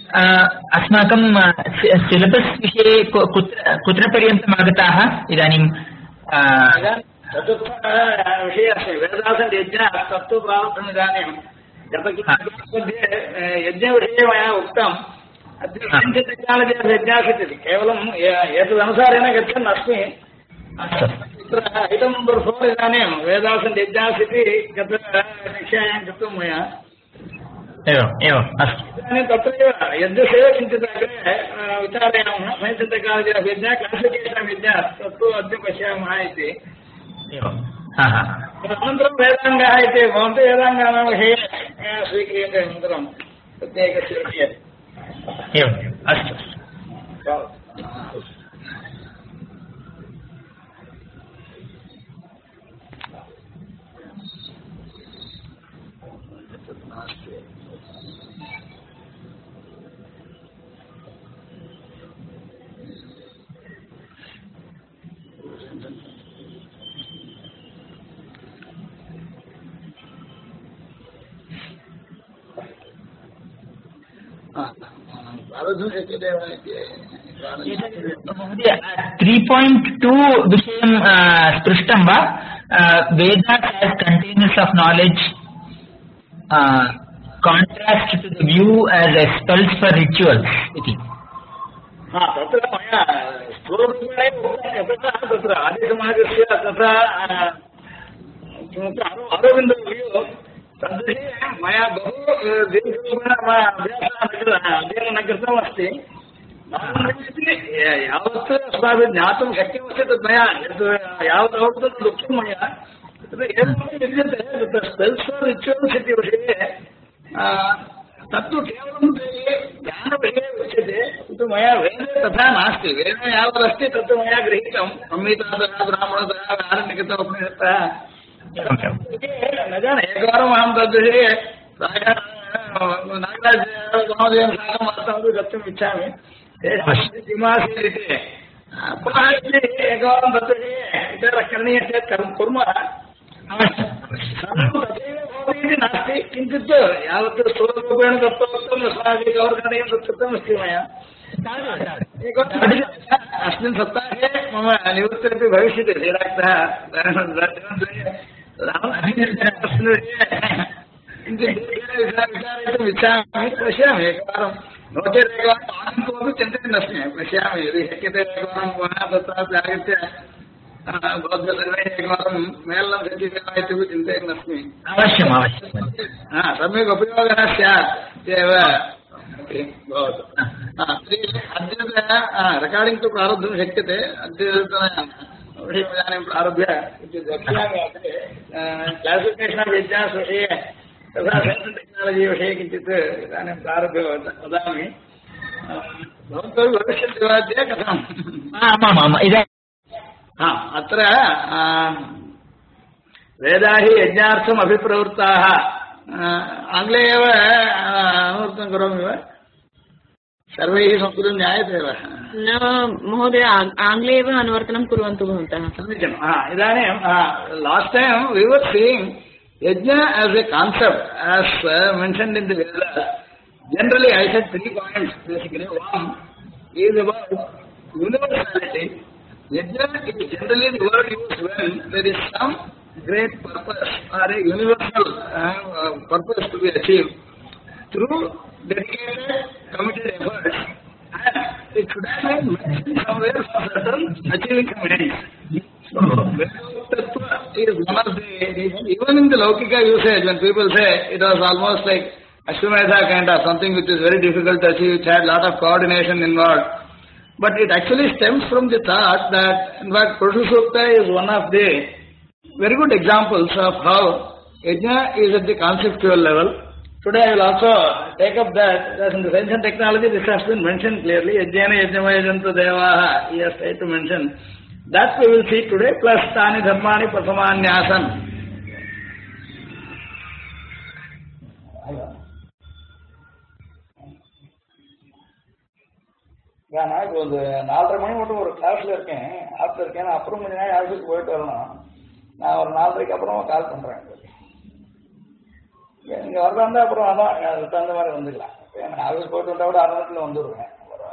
अस्माकं सिलेबस् विषये कुत्र पर्यन्तम् आगताः इदानीं? चतुर्थः विषयः अस्ति वेदासन् यज्ञः तत्तु प्रारब्धम् इदानीं गतमध्ये यज्ञविषये मया उक्तम् अद्य किञ्चित् टेक्नालजि यज्ञासीत् केवलं एतदनुसारेण गच्छन् अस्मि। तत्र ऐटम् नम्बर् 4 इदानीं वेदासन् यज्ञास् इति कक्षायां कृतं मया। एवम् अस्तु। इदानीं तत्रैव यज्ञस्यैव किञ्चित् अग्रे विचारयामः। सैन्स् टेक्नालजि आफ् यज्ञः क्लासिफिकेशन् आफ् यज्ञः तत्तु अद्य पश्यामः इति। अनन्तरं वेदाङ्गाः इति भवन्ति वेदाङ्गानां विषये स्वीक्रियते अनन्तरं प्रत्येकस्य विषये। एवम् अस्तु। महोदय 3.2 विषयं स्पृष्टं वा? Vedas as containers of knowledge, contrast to the view as spells for rituals इति। तत्र मया स्थूलरूपेण यतः तत्र आदिसमाजस्य तथा अरविन्दो तद्विषये मया बहु दीर्घरूपेण अध्ययनं न कृतमस्ति। यावत् अस्माभिः ज्ञातुं शक्यमस्ति तद् मया यावत् अवगतं तद् उक्तं मया। तत्र एवं विद्यते तत्र स्पेल्स् फार् रिचुवल्स् इति विषये तत्तु केवलं ज्ञानविषये उच्यते किन्तु मया वेदे तथा नास्ति। वेदे यावदस्ति तत्तु मया गृहीतं संहितातः ब्राह्मणतः आरण्यकतः उपनिषत्तः न जाने। एकवारम् अहं तद्विषये प्रायः नागराज महोदयेन साकं वार्तामपि कर्तुम् इच्छामि। किमासीत् इति पुनः एकवारं तद्विषये विचारः करणीयः चेत् कुर्मः। तथैव भवति इति नास्ति किञ्चित् यावत् स्थूलरूपेण तत्त्वोक्तम् अस्माभिः कवर् करणीयं तत् कृतमस्ति मया। अस्मिन् सप्ताहे मम निवृत्तिरपि भविष्यति श्रीराक्तः किञ्चित् विचारयितुम् इच्छामि। पश्यामि एकवारं नो चेत् एकवारम् आगन्तुमपि चिन्तयन् अस्मि। पश्यामि यदि शक्यते एकवारं पुनः तत्रापि आगत्य भवद्भ्यः सर्वैः एकवारं मेलनं सज्जीकरणम् इत्यपि चिन्तयन् अस्मि। अवश्यम् सम्यक् उपयोगः स्यात् इत्येव भवतु। अद्यतन रेकार्डिङ्ग् तु प्रारब्धुं शक्यते। अद्यतन विषयम् इदानीं प्रारभ्य किञ्चित् वक्ष्यामि। क्लासिफिकेशन् आफ् यज्ञास् विषये तथा सैन्स् टेक्नालजि विषये किञ्चित् इदानीं प्रारभ्य वदामि। भवन्तः भविष्यन्ति वा अद्य कथम्? आमाम् अत्र वेदा हि यज्ञार्थम् अभिप्रवृत्ताः। आङ्ग्ले एव अनुवर्तनं करोमि वा? सर्वैः संस्कृतं ज्ञायते वा? न महोदय आङ्ग्ले एव अनुवर्तनं कुर्वन्तु भवन्तः। समीचीनम्। इदानीं last time we were seeing yajna as a concept as mentioned in the Vedas. Generally I said 3 points basically. One is about universality. Yajna is generally the word used when there is some great purpose or a universal purpose to be achieved through dedicated, committed efforts, and it should have been mentioned somewhere for certain achieving some ends. So, Tattva is one of the, even in the Laukika usage, when people say it was almost like Ashwamedha kind of something which is very difficult to achieve, which had a lot of coordination involved. But it actually stems from the thought that, in fact, Purusha Sukta is one of the very good examples of how Yajna is at the conceptual level. Today I will also take up that, as in the science and technology, this has been mentioned clearly. Yajnana yajnamayajantu devaha, he has tried to mention. That we will see today, plus Tani Dharmani Prasamanyasan. நான் இப்போ ஒரு 4:30 மணி மட்டும் ஒரு கிளாஸ்ல இருக்கேன், ஆப்ல இருக்கேன். அப்புறம் கொஞ்ச நேரம் ஆஃபீஸ்க்கு போயிட்டு வரணும். நான் ஒரு 4:30க்கு அப்புறமா கால் பண்றேன். நீங்க வரதா இருந்தா அப்புறம் அதான் அதுக்கு தகுந்த மாதிரி வந்துக்கலாம். ஆஃபீஸ் போயிட்டு வந்தா கூட 6 நிமிஷத்துல வந்துடுவேன்.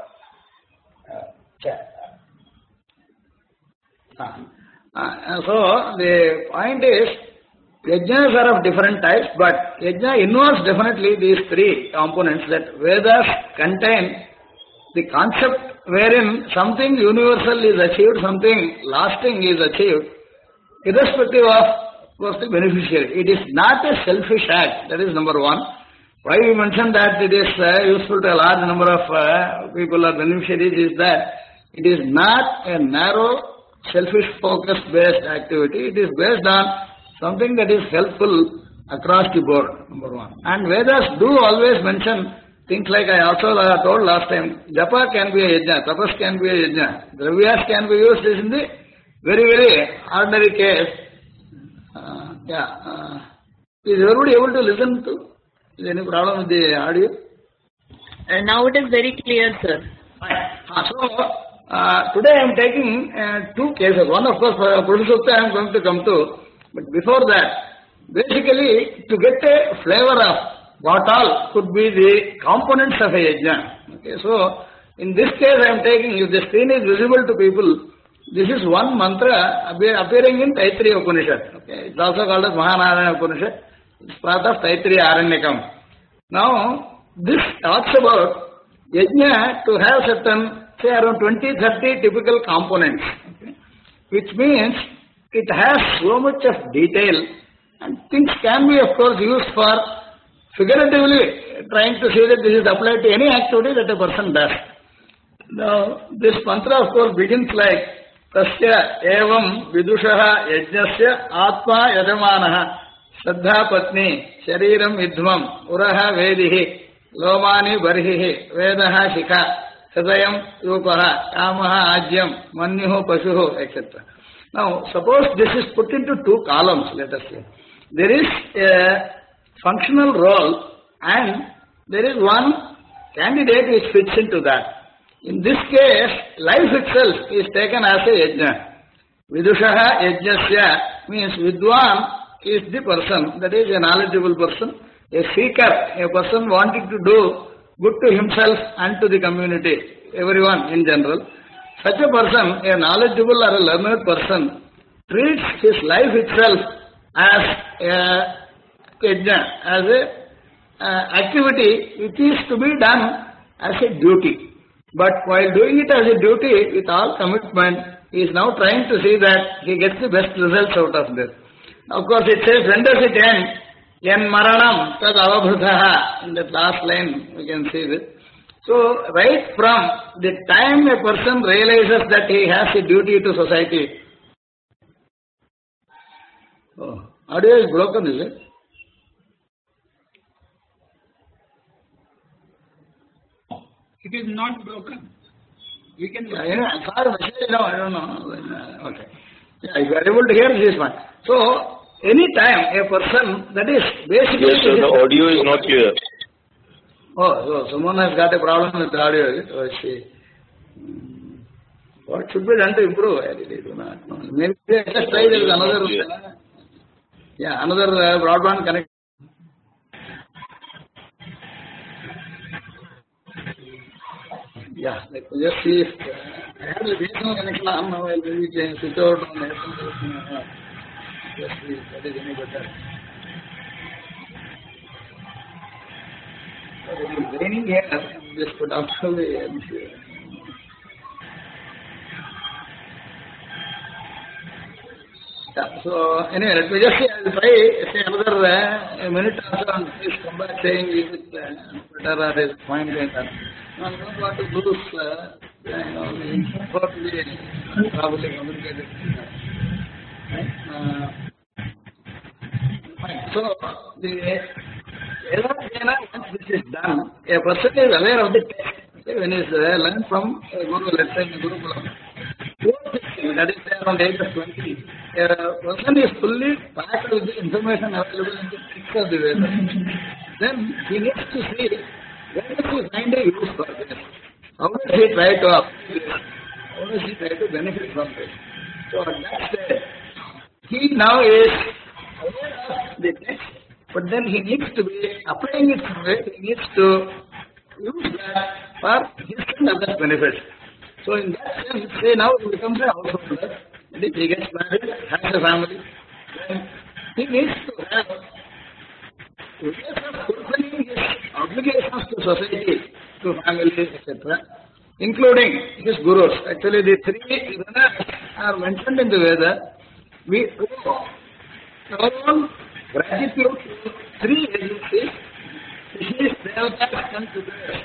So the point is, yajnas are of different types, but yajna involves definitely these 3 components that Vedas contain the concept wherein something universal is achieved, something lasting is achieved, irrespective of course the beneficiary. It is not a selfish act. That is number one. Why we mentioned that it is useful to a large number of people or beneficiaries is that it is not a narrow, selfish focus based activity. It is based on something that is helpful across the board, number one. And Vedas do always mention things like I also told last time, japa can be a yajna, tapas can be a yajna, dravyas can be used in the very, very ordinary case. Is everybody able to listen to? Is any problem with the audio? Now it is very clear, sir. So, today I am taking 2 cases. One, of course, Purusukta I am going to come to. But before that, basically, to get a flavor of what all could be the components of a yajna. Okay, so, in this case I am taking, if the screen is visible to people, this is one mantra appearing in Taittiriya Upanishad. Okay, it's also called as Mahanarayana Upanishad. It's part of Taittiriya Aranyakam. Now, this talks about yajna to have certain, say around 20-30 typical components, okay, which means it has so much of detail, and things can be of course used for figuratively trying to say that this is applied to any activity that a person does. Now, this mantra of course begins like Tasya evam vidushaha yajnasya atma yajamanaha Saddha Patni, Shariram Idhmam, Uraha Vedihi, Lomani Barhihi, Vedaha Shikha, Sadayam Rupaha, Kamaha Ajyam, Manyuhu Pashuhu, etc. Now, suppose this is put into 2 columns, let us say. There is a functional role and there is one candidate which fits into that. In this case, life itself is taken as a yajna. Vidushaha yajnasya means Vidwan is the person, that is a knowledgeable person, a seeker, a person wanting to do good to himself and to the community, everyone in general. Such a person, a knowledgeable or a learned person, treats his life itself as a yajna, as a activity which is to be done as a duty. But while doing it as a duty with all commitment, he is now trying to see that he gets the best results out of this. Of course, it says, when does it end? Yan maranam tad avabhutaha. In that last line, we can see this. So, right from the time a person realizes that he has a duty to society. Oh, audio is broken, is it? It is not broken. We can. I saw a message now, I don't know. Okay. Yeah, if you are able to hear, this is fine. So, any time a person, that is basically... Yes, sir, the audio is not clear. Oh, so someone has got a problem with the audio, is it? Oh, I see. What should be done to improve? I really do not know. Maybe just try there is another... another broadband connection. Yeah, let me just see if... I have the BSNL connection on now, I will maybe switch out on the just see if that is any better. But it is raining here, just put out the so anyway, let me just say, I will try say another a minute or so and please come back saying is it better or is fine like that. No, I don't want to lose probably communicated. Fine. So the once this is done, a person is aware of the text. When he is learned from a guru, let's say in Gurukulam, that is there on the age of 20, a person is fully packed with the information available in the text of the Vedas. Then he needs to see where does he find a use for this? How does he try to apply this? How does he try to benefit from this? So at that stage, he now is aware of the text, but then he needs to be applying it somewhere. He needs to use that for his and others' benefits. So in that sense, say now he becomes a householder, and if he gets married, has a family, then he needs to have ways of fulfilling his obligations to society, to family, etc., including his gurus. Actually, the three runas are mentioned in the Veda. We owe our own gratitude to three agencies, which is Devatas and Sudras.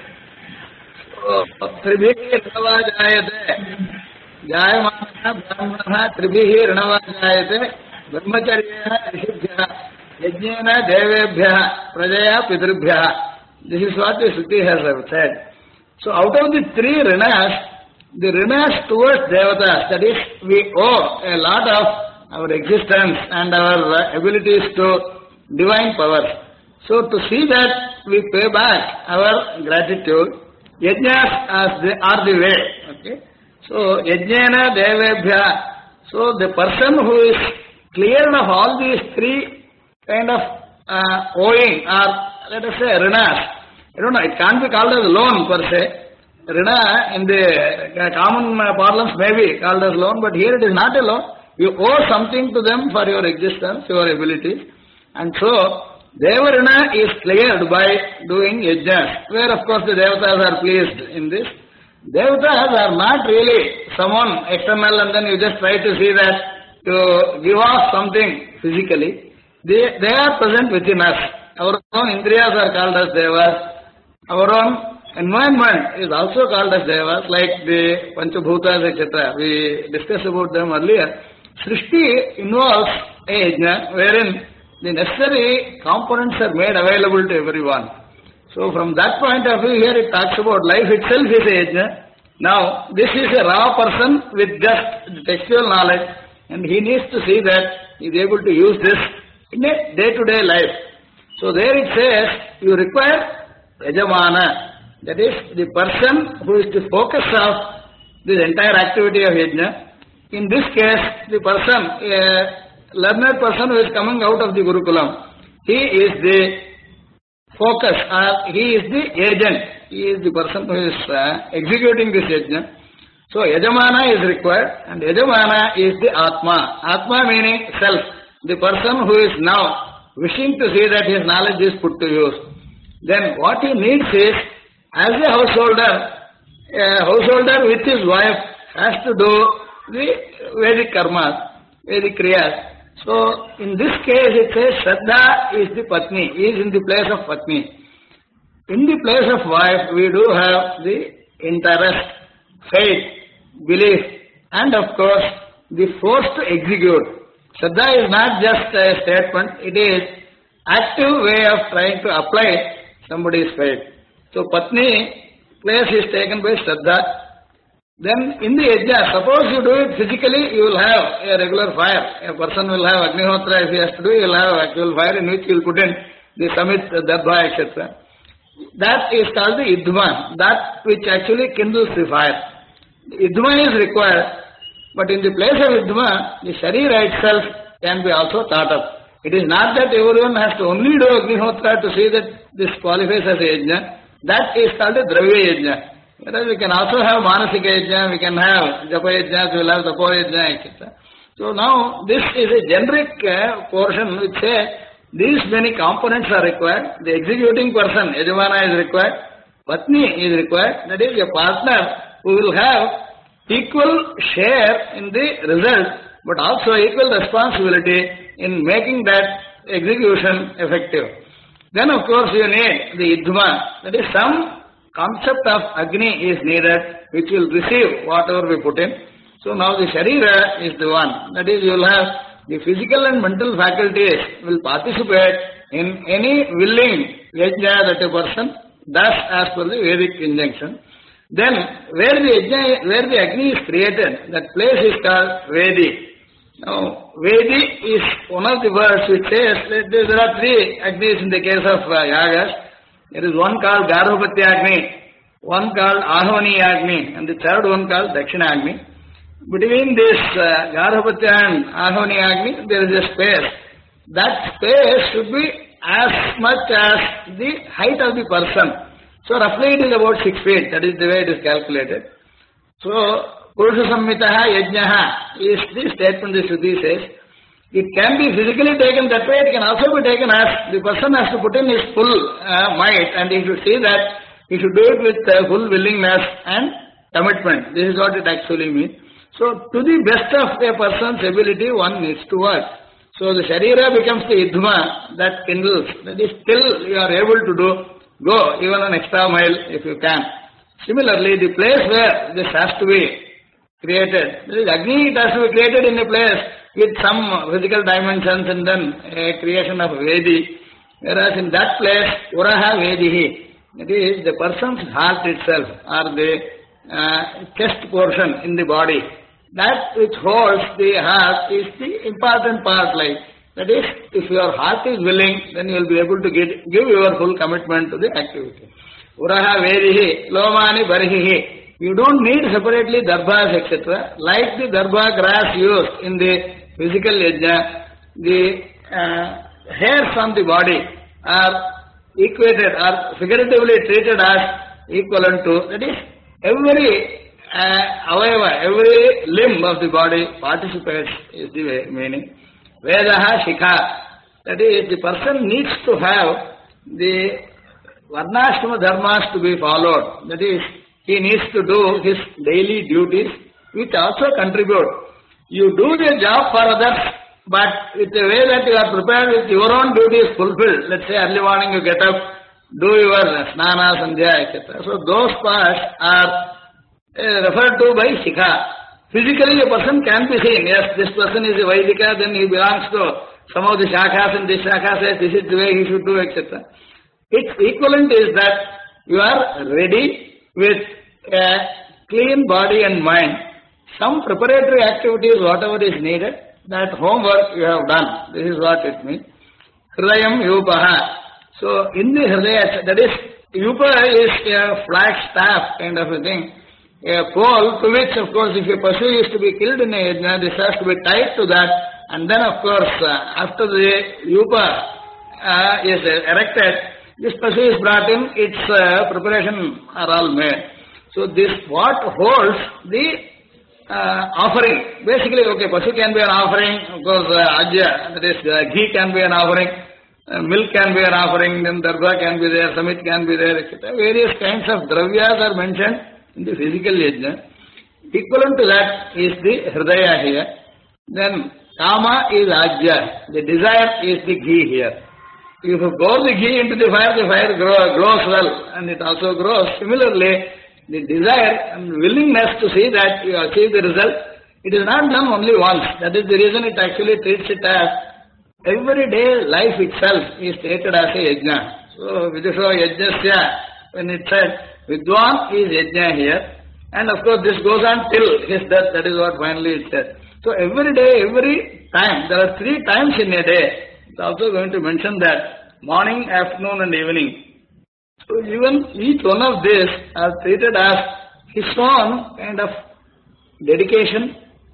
So, Tribhihi Rinavajayate, Jayamana Brahmana Tribhihi Rinavajayate, Brahmacharyena Rishibhya, Yajnena Devebhya, Prajaya Pitrubhya. This is what the Shruti has said. So out of the three rinas, the rinas towards Devatas, that is, we owe a lot of our existence and our abilities to divine powers. So to see that we pay back our gratitude, yajnas are the way. Okay? So yajnena devebhya. So the person who is cleared of all these three kind of owing, or let us say rinas. I don't know, it can't be called as loan per se. Rina in the common parlance may be called as loan, but here it is not a loan. You owe something to them for your existence, your abilities. And so, Deva Rina is cleared by doing yajnas, where of course the Devatas are pleased in this. Devatas are not really someone external and then you just try to see that to give off something physically. They are present within us. Our own indriyas are called as Devas. Our own environment is also called as Devas, like the Panchabhutas, etc. We discussed about them earlier. Srishti involves a yajna wherein the necessary components are made available to everyone. So from that point of view, here it talks about life itself is a yajna. Now, this is a raw person with just textual knowledge, and he needs to see that he is able to use this in a day-to-day life. So there it says, you require yajamana. That is the person who is the focus of this entire activity of yajna. In this case, the person, a learned person who is coming out of the Gurukulam, he is the focus, he is the agent, he is the person who is executing this yajna. So yajamana is required, and yajamana is the Atma. Atma meaning self, the person who is now wishing to see that his knowledge is put to use. Then what he needs is, as a householder with his wife has to do the Vedic karmas, Vedic kriyas. So in this case it says Shraddha is the Patni, is in the place of Patni. In the place of wife we do have the interest, faith, belief, and of course the force to execute. Shraddha is not just a statement, it is active way of trying to apply somebody's faith. So Patni place is taken by Shraddha. Then in the yajna, suppose you do it physically, you will have a regular fire. A person will have Agnihotra, if he has to do, he will have actual fire in which he will put in the Samit, Dabha, etc. That is called the Idhma, that which actually kindles the fire. Idhma is required, but in the place of Idhma, the Sharira itself can be also thought of. It is not that everyone has to only do Agnihotra to see that this qualifies as a yajna. That is called a Dravya yajna. Whereas we can also have Manasika yajna, we can have Japa yajna, we will have Tapo yajna, etc. So now this is a generic portion which says these many components are required. The executing person, Yajamana, is required. Patni is required. That is a partner who will have equal share in the result, but also equal responsibility in making that execution effective. Then of course you need the Idhma, that is some concept of Agni is needed which will receive whatever we put in. So now the Sharira is the one, that is you will have the physical and mental faculties will participate in any willing yajna that a person does as per the Vedic injunction. Then where the Agni is created, that place is called Vedi. Now, Vedi is one of the words which says that there are three Agnis in the case of Yagas. There is one called Garbhopatya Agni, one called Ahvani Agni, and the third one called Dakshina Agni. Between this Garbhopatya and Ahvani Agni, there is a space. That space should be as much as the height of the person. So roughly it is about 6 feet. That is the way it is calculated. So Purusha Samhitaha Yajnaha is the statement the Shruti says. It can be physically taken that way. It can also be taken as the person has to put in his full might, and he should see that he should do it with full willingness and commitment. This is what it actually means. So to the best of a person's ability, one needs to work. So the Sharira becomes the Idhma that kindles. That is, still you are able to go even an extra mile if you can. Similarly, the place where this has to be created, this is Agni, it has to be created in a place with some physical dimensions and then a creation of Vedi. Whereas in that place, Uraha Vedihi, it is the person's heart itself or the chest portion in the body. That which holds the heart is the important part. Like that is, if your heart is willing, then you will be able to give your full commitment to the activity. Uraha Vedihi, Lomani Barihi. You don't need separately darbhas, etc. Like the darbha grass used in the physical yajna, the hairs on the body are equated or figuratively treated as equivalent to, that is, every avayava, every limb of the body participates is the meaning. Vedaha Shikha, that is, the person needs to have the Varnashrama dharmas to be followed. That is, he needs to do his daily duties, which also contribute. You do the job for others, but with the way that you are prepared with your own duties fulfilled. Let's say early morning you get up, do your snana, sandhya, etc. So those parts are referred to by Shikha. Physically a person can be seen, yes, this person is a Vaidika, then he belongs to some of the Shakhas, and this Shakha says this is the way he should do, etc. Its equivalent is that you are ready with a clean body and mind. Some preparatory activities, whatever is needed, that homework you have done. This is what it means. Hridayam Yupaha. So in the Hridaya, that is, Yupa is a flag staff kind of a thing. A pole to which, of course, if a Pashu is to be killed in a yajna, this has to be tied to that. And then, of course, after the Yupa is erected, this Pashu is brought in, its preparation are all made. So this what holds the offering. Basically, okay, Pashu can be an offering, of course, Ajya, that is, ghee can be an offering, milk can be an offering, then Darbha can be there, Samit can be there, etc. Various kinds of dravyas are mentioned in the physical yajna. Equivalent to that is the Hridaya here. Then Kama is Ajya, the desire is the ghee here. If you pour the ghee into the fire glows well, and it also grows. Similarly, the desire and willingness to see that you achieve the result, it is not done only once. That is the reason it actually treats it as everyday life itself is stated as a yajna. So, Vidusho yajnasya, when it said, Vidwan is yajna here, and of course this goes on till his death, that is what finally it said. So, every day, every time, there are 3 times in a day. It's also going to mention that morning, afternoon and evening. So even each one of these are treated as his own kind of dedication,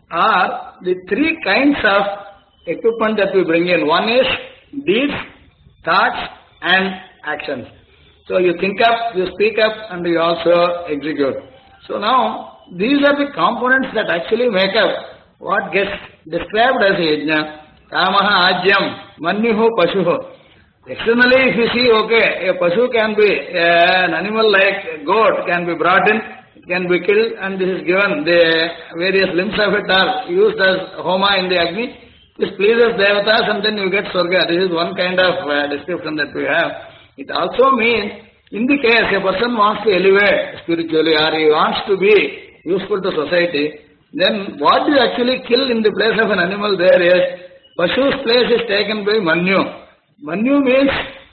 are the 3 kinds of equipment that we bring in. One is deeds, thoughts and actions. So you think up, you speak up and you also execute. So now these are the components that actually make up what gets described as a yajna. Kamaha Ajyam, Manyuhu Pashuhu. Externally, if you see, okay, a Pashu can be an animal like goat, can be brought in, it can be killed, and this is given. The various limbs of it are used as Homa in the Agni. This pleases Devatas, and then you get Swarga. This is one kind of description that we have. It also means, in the case a person wants to elevate spiritually or he wants to be useful to society, then what you actually kill in the place of an animal there is, Pashu's place is taken by Manyu. Manyu means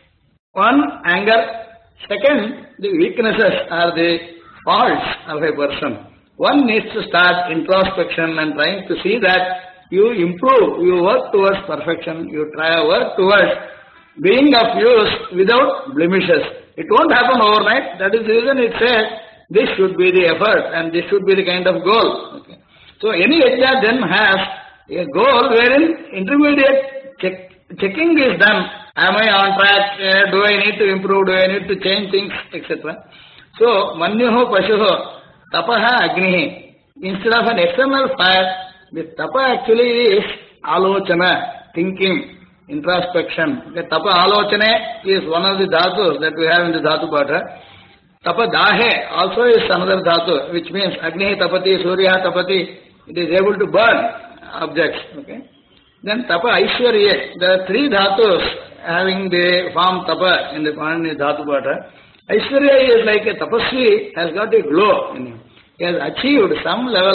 one, anger. Second, the weaknesses or the faults of a person. One needs to start introspection and trying to see that you improve, you work towards perfection, you try work towards being of use without blemishes. It won't happen overnight. That is the reason it says this should be the effort and this should be the kind of goal. Okay. So any yajna then has a goal wherein intermediate checking is done Am I on track? Do I need to improve? Do I need to change things, etc.? So, Manyuho Pashuho, Tapaha Agnihi. Instead of an external fire, the Tapa actually is Alochana, thinking, introspection. The Tapa Alochana is one of the dhatus that we have in the Dhatu Pata. Tapa Dahe also is another dhatu, which means Agni Tapati, Surya Tapati, it is able to burn objects. Okay. Then Tapa Aishwarya, there are three dhatus having the form Tapa in the Panini Dhatu Pata. Aishwarya is like a tapasvi, has got a glow in him. He has achieved some level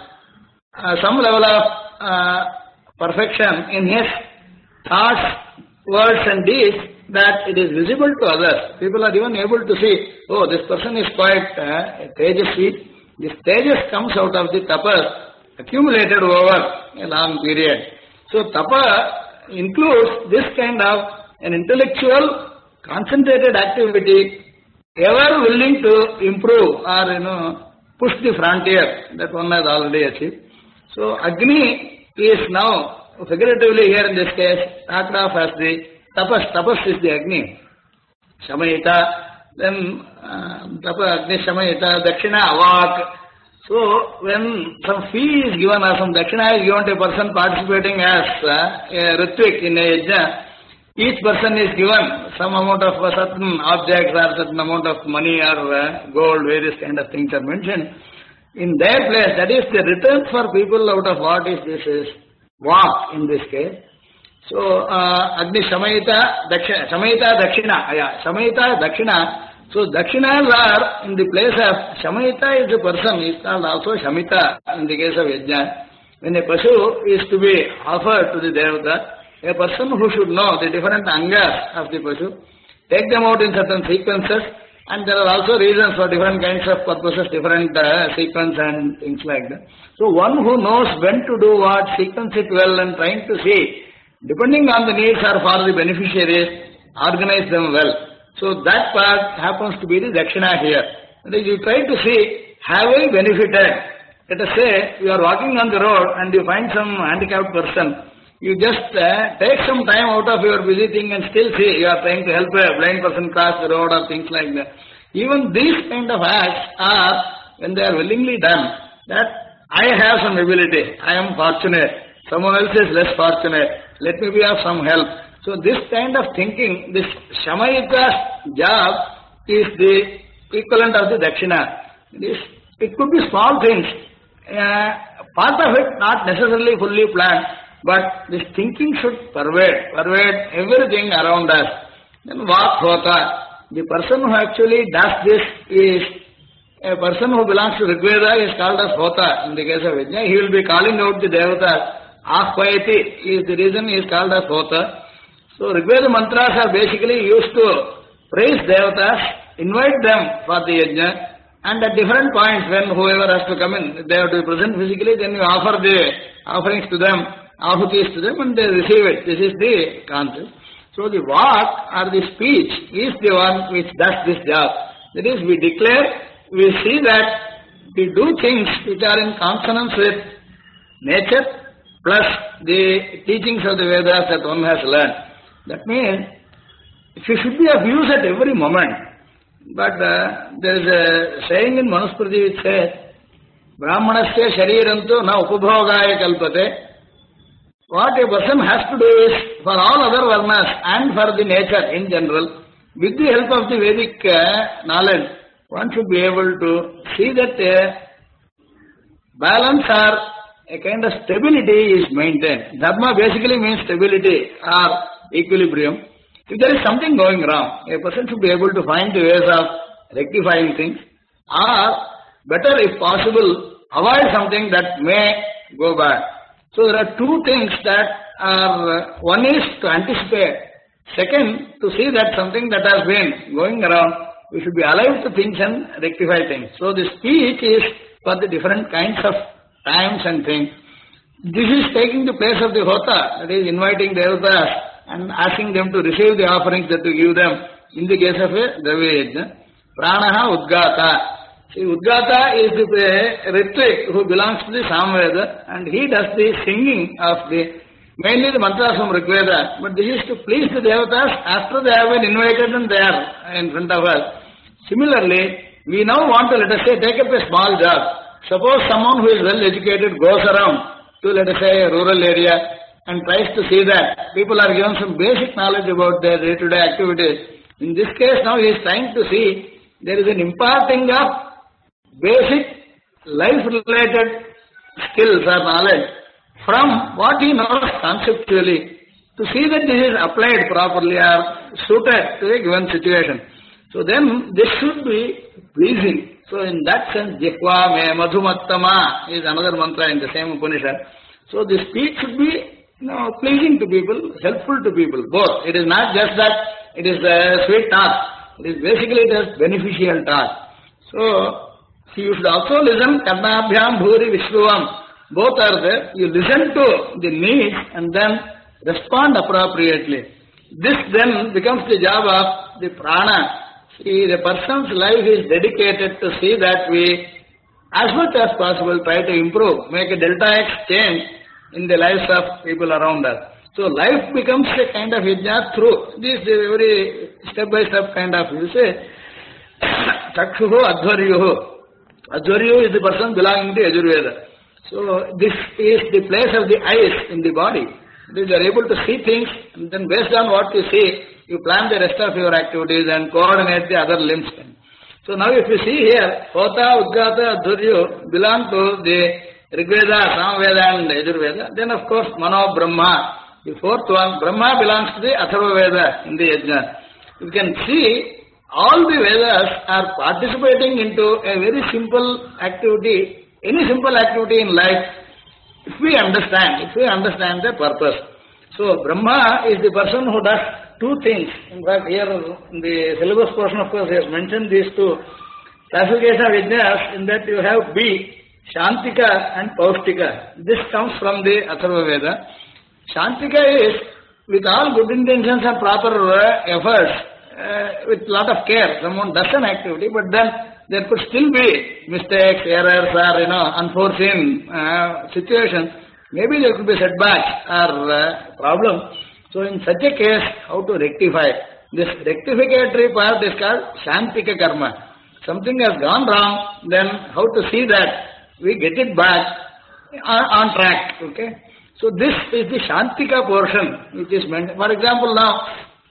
of perfection in his thoughts, words and deeds, that it is visible to others. People are even able to see, oh, this person is quite tejasvi. This tejas comes out of the tapas accumulated over a long period. So tapa includes this kind of an intellectual, concentrated activity, ever willing to improve or push the frontier that one has already achieved. So Agni is now figuratively here in this case talked of as the tapas. Tapas is the Agni. Shamayita, then Tapa Agni Shamayita, Dakshina Avak. So when some fee is given or some Dakshina is given to a person participating as a Ritvik in a yajna, each person is given some amount of certain objects or certain amount of money or gold, various kind of things are mentioned. In their place, that is the return for people out of what is this is walk in this case. So Agni Shamayita Dakshina, Shamayita Dakshina, Shamayita Dakshina. So Dakshinas are in the place of Shamayita is a person, is called also Shamita in the case of Yajna. When a Pashu is to be offered to the Devata, a person who should know the different angas of the Pashu, take them out in certain sequences, and there are also reasons for different kinds of purposes, different sequence and things like that. So one who knows when to do what, sequence it well and trying to see, depending on the needs or for the beneficiaries, organize them well. So that part happens to be the Dakshina here. That is, you try to see, have I benefited? Let us say, you are walking on the road and you find some handicapped person. You just take some time out of your busy thing and still see, you are trying to help a blind person cross the road or things like that. Even these kind of acts are, when they are willingly done, that I have some ability, I am fortunate, someone else is less fortunate, let me be of some help. So this kind of thinking, this Shamayita's job is the equivalent of the Dakshina. It could be small things, part of it not necessarily fully planned, but this thinking should pervade everything around us. Then Vak Hota, the person who actually does this is a person who belongs to Rigveda, is called as Hota in the case of Yajna. He will be calling out the Devatas. Ahvayati is the reason he is called as Hota. So Rigveda mantras are basically used to praise Devatas, invite them for the Yajna, and at different points when whoever has to come in, they have to be present physically, then you offer the offerings to them, ahutis to them, and they receive it. This is the concept. So the Vak or the speech is the one which does this job. That is, we declare, we see that we do things which are in consonance with nature plus the teachings of the Vedas that one has learned. That means she should be of use at every moment. But there is a saying in Manusmriti which says, Brahmanasya sharirantu na upabhogaya kalpate. What a person has to do is, for all other varnas and for the nature in general, with the help of the Vedic knowledge, one should be able to see that balance or a kind of stability is maintained. Dharma basically means stability or equilibrium. If there is something going wrong, a person should be able to find the ways of rectifying things, or better if possible, avoid something that may go bad. So there are two things that are, one is to anticipate, second to see that something that has been going around, we should be alive to things and rectify things. So the speech is for the different kinds of times and things. This is taking the place of the Hota, that is inviting Devatas and asking them to receive the offerings that we give them in the case of a Dravya Yajna. Pranaha Udgata. See, Udgata is the Ritvik who belongs to the Samveda, and he does the singing of the mainly the mantras from Rigveda, but this is to please the devatas after they have been invited and they are in front of us. Similarly, we now want to, let us say, take up a small job. Suppose someone who is well educated goes around to, let us say, a rural area and tries to see that people are given some basic knowledge about their day-to-day activities. In this case, now he is trying to see there is an imparting of basic life-related skills or knowledge from what he knows conceptually to see that this is applied properly or suited to a given situation. So then this should be pleasing. So in that sense, Jihva me madhumattama is another mantra in the same Upanishad. So the speech should be pleasing to people, helpful to people, both. It is not just that it is a sweet talk. It is basically it is beneficial talk. So you should also listen, karnabhyam bhuri vishruvam. Both are there. You listen to the needs and then respond appropriately. This then becomes the job of the prana. See, the person's life is dedicated to see that we, as much as possible, try to improve, make a delta X change in the lives of people around us. So life becomes a kind of yajna through this very step-by-step kind of, you say, chakshuho adhvaryuho. Adhvaryu is the person belonging to Yajurveda. So this is the place of the eyes in the body. You are able to see things and then based on what you see, you plan the rest of your activities and coordinate the other limbs. So now if you see here, Hota, Udgata, Adhvaryu belong to the Rigveda, Samaveda and Yajurveda. Then of course Mano Brahma, the fourth one, Brahma belongs to the Atharva Veda in the Yajna. You can see all the Vedas are participating into a very simple activity, any simple activity in life, if we understand the purpose. So Brahma is the person who does two things. In fact, here in the syllabus portion, of course, he has mentioned these two. Classification of Yajnas in that you have B, Shantika and Paustika. This comes from the Atharva Veda. Shantika is with all good intentions and proper efforts, with lot of care. Someone does an activity, but then there could still be mistakes, errors, or unforeseen situations. Maybe there could be setbacks or problems. So in such a case, how to rectify? This rectificatory part is called Shantika Karma. Something has gone wrong, then how to see that we get it back on track. Okay. So this is the Shantika portion which is meant. For example, now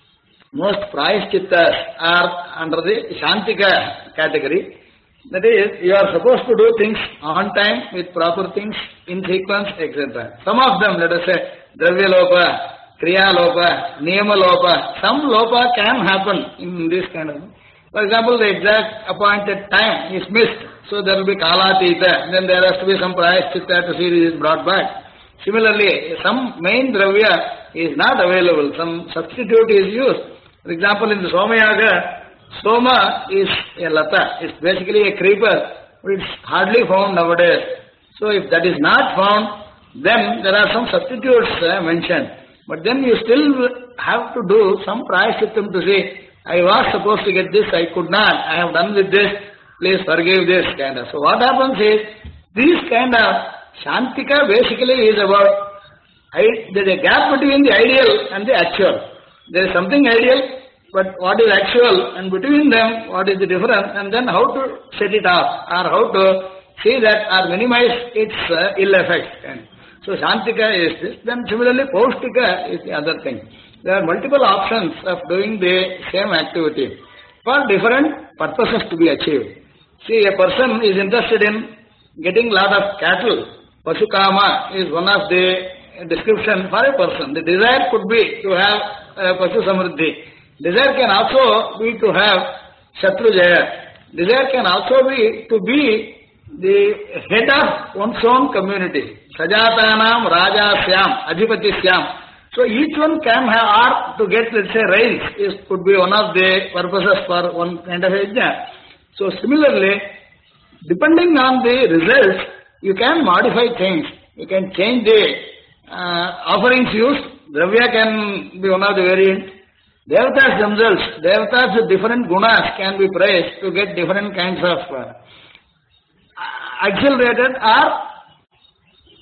most prayashchittas are under the Shantika category. That is, you are supposed to do things on time with proper things in sequence, etc. Some of them, let us say, Dravya Lopa, Kriya Lopa, Niyama Lopa, some Lopa can happen in this kind of. For example, the exact appointed time is missed, so there will be Kalatita, then there has to be some prayashchitta to see this is brought back. Similarly, some main Dravya is not available, some substitute is used. For example, in the Somayaga, Soma is a lata, it's basically a creeper, but it's hardly found nowadays. So if that is not found, then there are some substitutes mentioned. But then you still have to do some prayashchittam to say, I was supposed to get this, I could not, I have done with this, please forgive this kind of. So what happens is, this kind of Shantika basically is about, there is a gap between the ideal and the actual. There is something ideal, but what is actual, and between them, what is the difference, and then how to set it off, or how to see that, or minimize its ill effects. So Shantika is this. Then similarly, Paustika is the other thing. There are multiple options of doing the same activity for different purposes to be achieved. See, a person is interested in getting lot of cattle. Pasukama is one of the description for a person. The desire could be to have Pasu Samriddhi. Desire can also be to have Shatru Jaya. Desire can also be to be the head of one's own community. Sajatanam Raja Syam, Adhipati Syam. So each one can have, or to get, let's say, rains, could be one of the purposes for one kind of yajna. So similarly, depending on the results, you can modify things. You can change the offerings used. Dravya can be one of the variants. Devatas themselves, devatas with different gunas can be praised to get different kinds of accelerated or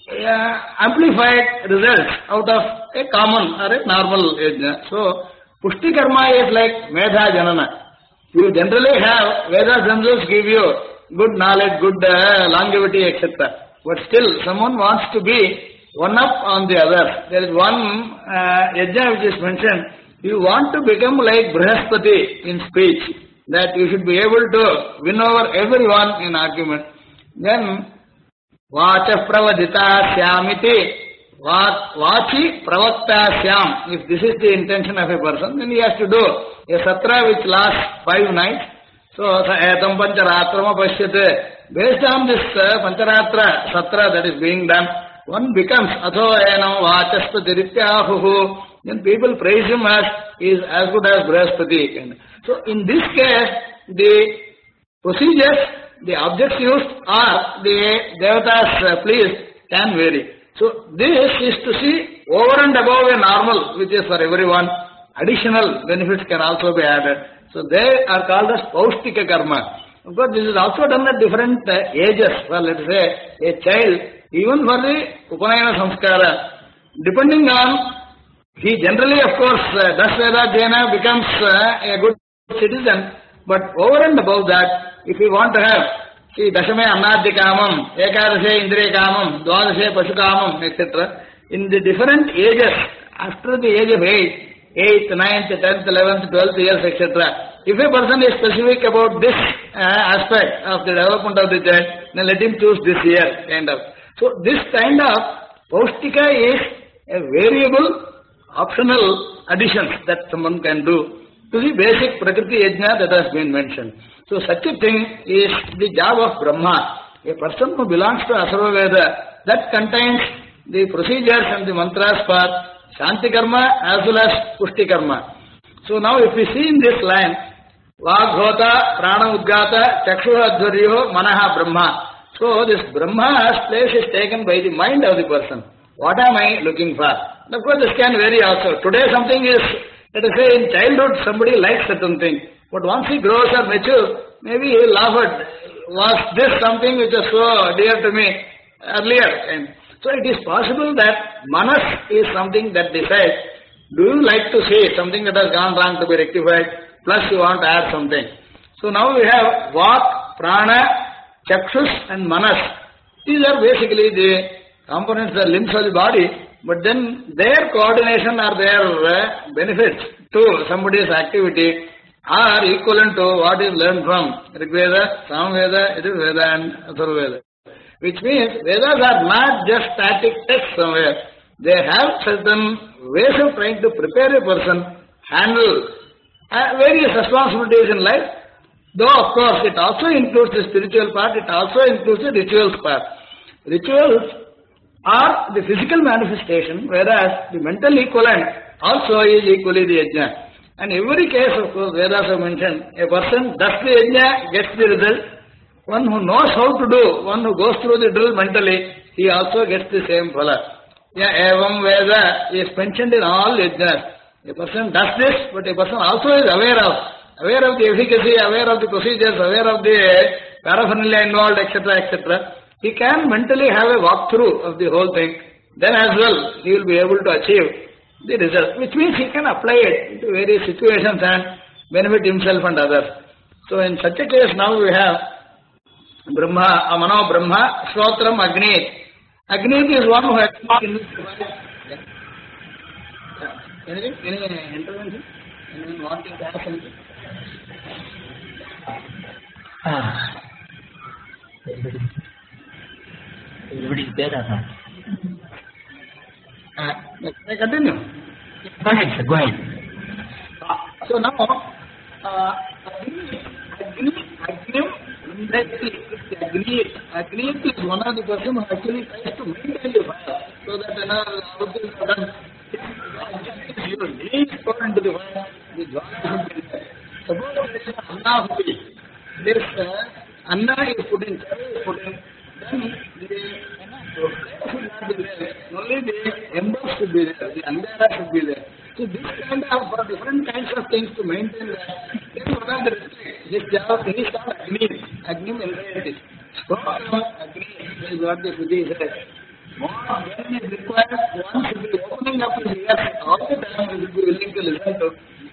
amplified results out of a common or a normal yajna. So, Pushti karma is like Medha Janana. You generally have, Vedas themselves give you good knowledge, good longevity, etc. But still, someone wants to be one up on the other. There is one yajna which is mentioned. You want to become like Brihaspati in speech, that you should be able to win over everyone in argument. Then, Vacha pravadita syamiti, Vachi pravakta syam. If this is the intention of a person, then he has to do a satra which lasts 5 nights. So, etam pancharatrama pashyate. Based on this pancharatra satra that is being done, one becomes atho enam vachaspatirityahuhu. Then people praise him as he is as good as Brihaspati. So, in this case, the procedures, the objects used are the devatas pleased can vary. So, this is to see over and above a normal which is for everyone. Additional benefits can also be added. So, they are called as Paustika karma. Of course, this is also done at different ages. Well, let us say a child, even for the Upanayana Samskara, depending on, he generally, of course, does Vedadhyayana, becomes a good citizen, but over and above that, if we want to have, see, Dashame Annadya Kamam, Ekadashe Indriya Kamam, Dwadashe Pashu Kamam, etc., in the different ages, after the age of 8th, 9th, 10th, 11th, 12th years, etc., if a person is specific about this aspect of the development of the child, then let him choose this year, kind of. So, this kind of Paustika is a variable, optional additions that someone can do to the basic Prakriti Yajna that has been mentioned. So, such a thing is the job of Brahma. A person who belongs to Asarva Veda, that contains the procedures and the mantras for Shanti Karma as well as Pushti Karma. So, now if we see in this line, Vaghota, Prana Udgata, Chakshuha Adhvaryo, Manaha Brahma. So, this Brahma's place is taken by the mind of the person. What am I looking for? And of course, this can vary also. Today something is, let us say in childhood somebody likes certain thing. But once he grows or matures, maybe he will laugh at, was this something which was so dear to me earlier? And so it is possible that Manas is something that decides, do you like to say something that has gone wrong to be rectified, plus you want to add something. So now we have Vak, Prana, Chakshus and Manas. These are basically the components, the limbs of the body, but then their coordination or their benefits to somebody's activity are equivalent to what is learned from Rigveda, Samveda, Yajurveda and Atharvaveda. Which means Vedas are not just static texts somewhere. They have certain ways of trying to prepare a person, handle various responsibilities in life. Though of course it also includes the spiritual part, it also includes the rituals part. Rituals are the physical manifestation, whereas the mental equivalent also is equally the yajna. And every case, of course, Vedas have mentioned, a person does the yajna, gets the result. One who knows how to do, one who goes through the drill mentally, he also gets the same phala. Yeah, evam Veda is mentioned in all yajnas. A person does this, but a person also is aware of the efficacy, aware of the procedures, aware of the paraphernalia involved, etc., etc. He can mentally have a walkthrough of the whole thing. Then as well, he will be able to achieve the result, which means he can apply it into various situations and benefit himself and others. So in such a case, now we have Brahma, Mano Brahma, Shrotram, Agni. Agni is one who has not in this device. Anything? Any intervention? Anyone wanting to ask something? Everybody is there, huh? I continue. Go ahead, sir. Go ahead. So now, Agni is one of the person who actually tries to maintain the fire, so that another things are done. He is poured into the fire, the Jwala is there. Suppose there is Anna Hupi. This Anna is put in, then the should not be there. Only the embers should be there, the Angara should be there. So this kind of, for different kinds of things to maintain that, then what are the restrictions? This job is called Agni in reality. So Agni is what the Shruti says. What then is required, one should be opening up his ears all the time, he should be willing to listen to.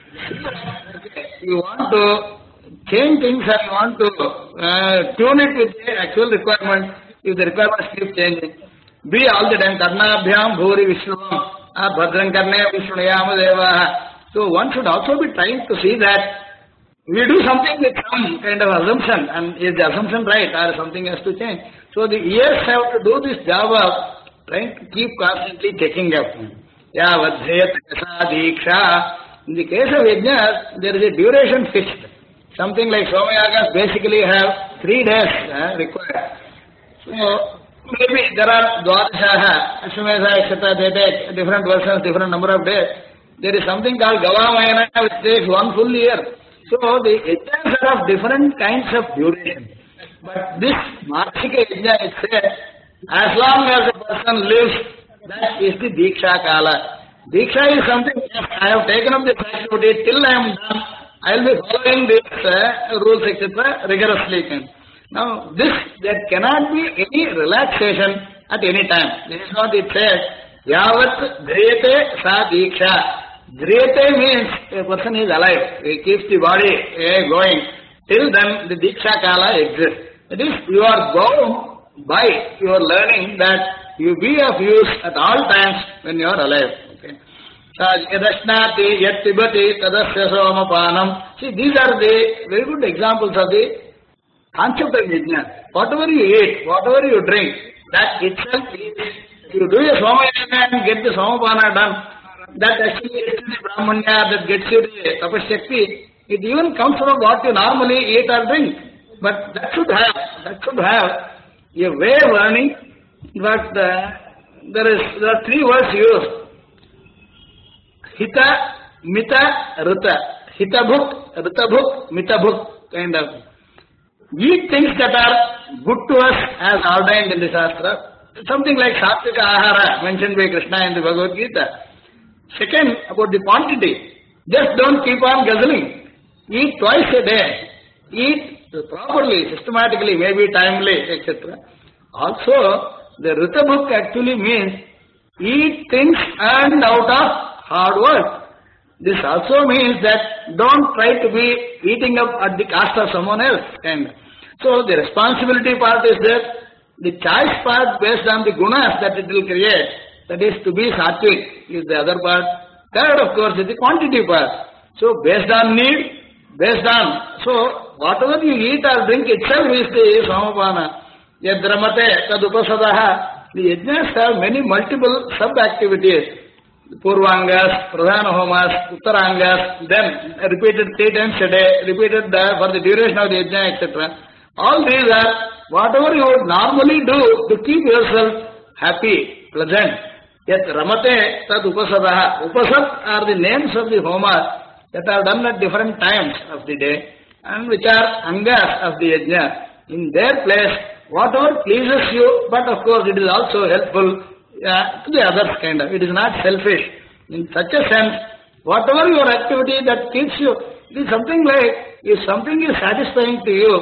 Okay, you want to change things and you want to tune it with the actual requirement, if the requirements keep changing. Be all the time, karnabhyam bhuri vishnuvam, bhadram karne vishnuyama devaha. So one should also be trying to see that we do something with some kind of assumption, and is the assumption right or something has to change. So the ears have to do this job of trying to keep constantly checking up. Yavadhyayat kasa diksha. In the case of yajna, there is a duration fixed. Something like Somayagas basically have 3 days required. So maybe there are Dwadashaha, Ashwamedha, etc. They take different versions, different number of days. There is something called Gavamayana which takes 1 full year. So the yajnas are of different kinds of duration. But this Marshika yajna is said, as long as a person lives, that is the Diksha Kala. Diksha is something, yes, I have taken up this activity, till I am done, I will be following these rules, etc. rigorously. Now this, there cannot be any relaxation at any time. This is what it says, Yavat Dhriyate Sa Diksha. Dhriyate means a person is alive, he keeps the body going. Till then the Diksha Kala exists. That is, you are bound by your learning that you be of use at all times when you are alive. Okay. Yadashnati yattibati tadasya somapanam. See, these are the very good examples of the concept of yajna. Whatever you eat, whatever you drink, that itself is, you do a somayana and get the somapana done, that actually gets you the brahmanya, that gets you the tapashakti. It even comes from what you normally eat or drink. But that should have a way of learning. But there are 3 words used: hita, mita, rita. Hitabhuk, ritabhuk, mitabhuk, kind of. Eat things that are good to us as ordained in the Shastra. Something like Sattvika Ahara mentioned by Krishna in the Bhagavad Gita. Second, about the quantity. Just don't keep on guzzling. Eat twice a day. Eat properly, systematically, maybe timely, etc. Also, the Rita book actually means eat things earned out of hard work. This also means that don't try to be eating up at the cost of someone else. And so the responsibility part is there. The choice part based on the gunas that it will create, that is to be sattvic, is the other part. Third, of course, is the quantity part. So based on need, based on, so whatever you eat or drink itself is the samapana. Yadramate tadupasadaha. The yajnas have many multiple sub-activities. Purvangas, Pradhana Homas, Uttarangas, then repeated 3 times a day, repeated for the duration of the yajna, etc. All these are whatever you would normally do to keep yourself happy, pleasant. Yet Ramate tad upasadaha. Upasad are the names of the homas that are done at different times of the day and which are angas of the yajna. In their place, whatever pleases you, but of course it is also helpful to the others, kind of. It is not selfish. In such a sense, whatever your activity that keeps you, it is something like, if something is satisfying to you,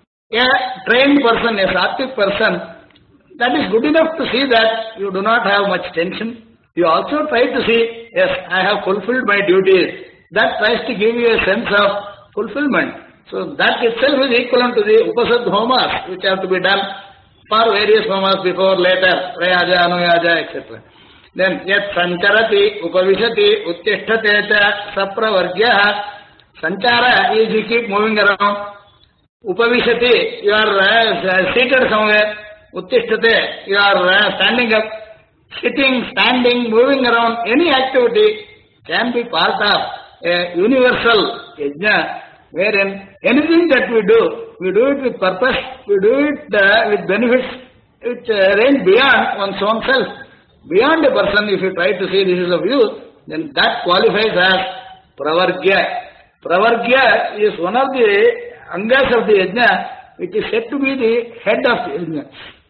a trained person, a sattvic person, that is good enough to see that you do not have much tension. You also try to see, yes, I have fulfilled my duties. That tries to give you a sense of fulfillment. So that itself is equivalent to the upasad homas, which have to be done for various homas before, later, prayaja, anuyaja, etc. Then, yat sancharati, upavishati, uttishthate cha, sapravargyaha. Sanchara is you keep moving around. Upavishati, you are seated somewhere. Uttishthate, you are standing up. Sitting, standing, moving around, any activity can be part of a universal yajna, wherein anything that we do it with purpose, we do it with benefits which range beyond one's own self. Beyond a person, if you try to see this is of use, then that qualifies as pravargya. Pravargya is one of the angas of the yajna, which is said to be the head of the yajna.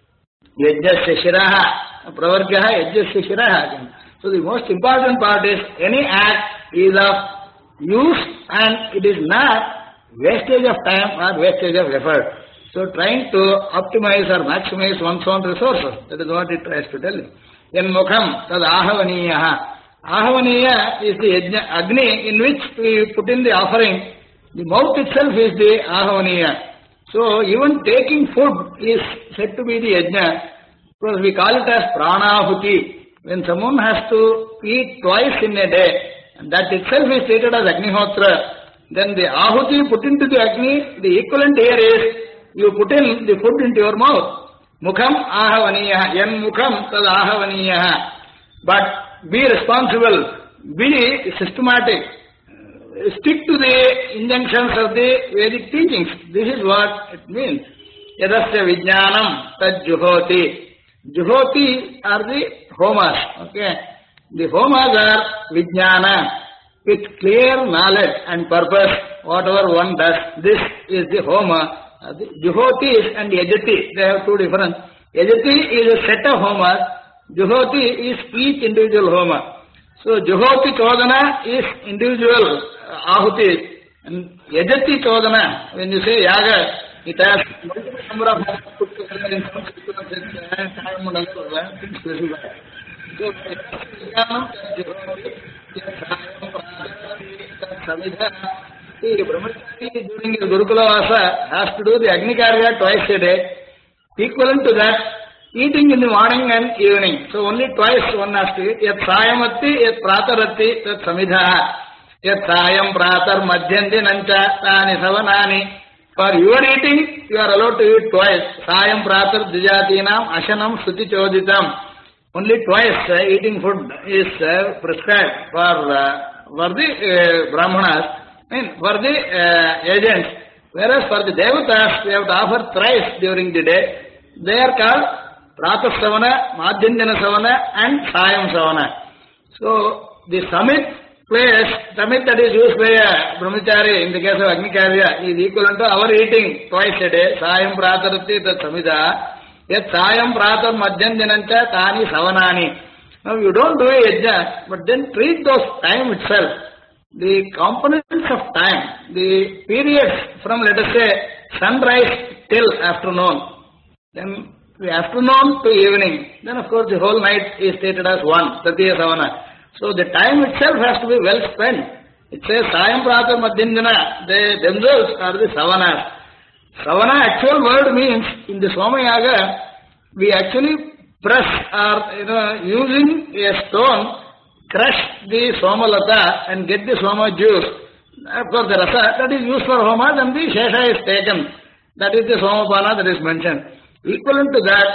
Yajnasya shiraha, pravargyaha yajnasya shiraha. So the most important part is any act is of use and it is not wastage of time or wastage of effort. So trying to optimize or maximize one's own resources. That is what it tries to tell you. Yan mukham tad ahavaniyaha. Ahavaniya is the Agni in which we put in the offering. The mouth itself is the ahavaniya. So even taking food is said to be the yajna, because we call it as pranahuti. When someone has to eat twice in a day, and that itself is stated as agnihotra, then the ahuti put into the agni, the equivalent here is you put in the food into your mouth. Mukham ahavaniya, yan mukham tad ahavaniya. But be responsible, be systematic, stick to the injunctions of the Vedic teachings. This is what it means. Yadasya vijnanam tad juhoti. Juhoti are the homas. Okay, the homas are vijnana, with clear knowledge and purpose. Whatever one does, this is the homa. The juhoti and yajati, they have two different. Yajati is a set of homas. Juhoti is each individual homa. So juhoti chodana is individual ahuti, and yajati chodana, when you say yaga, it has multiple number of hands put together in some sequence and time and other things specified. So the brahmachari during his Gurukula Vasa has to do the Agni Karya twice a day. Equivalent to that, eating in the morning and evening. So only twice one has to eat. Yat sayamatti, yat pratarati, tat samidha. Yat sayam pratar madhyandi nancha tani savanani. For your eating, you are allowed to eat twice. Sayam pratar dijatinam ashanam suti choditam. Only twice eating food is prescribed for the brahmanas, for the agents. Whereas for the devatas, we have to offer thrice during the day. They are called Pratas Savana, Madhyandana Savana and Sayam Savana. So the place that is used by a brahmachari in the case of Agni Karya is equivalent to our eating twice a day. Sayam Pratarati tat samidha. Yet Sayam Pratar Madhyanjanancha Tani Savanani. Now you don't do a yajna, but then treat those time itself. The components of time, the periods from, let us say, sunrise till afternoon, then the afternoon to evening, then of course the whole night is stated as one, Tatiya Savana. So the time itself has to be well spent. It says Sayam Pratar Madhyandana, they themselves are the Savanas. Savana actual word means, in the Somayaga, we actually press or, using a stone, crush the Somalata and get the Soma juice. Of course the Rasa, that is used for Homas, and the Shesha is taken. That is the Somapana that is mentioned. Equivalent to that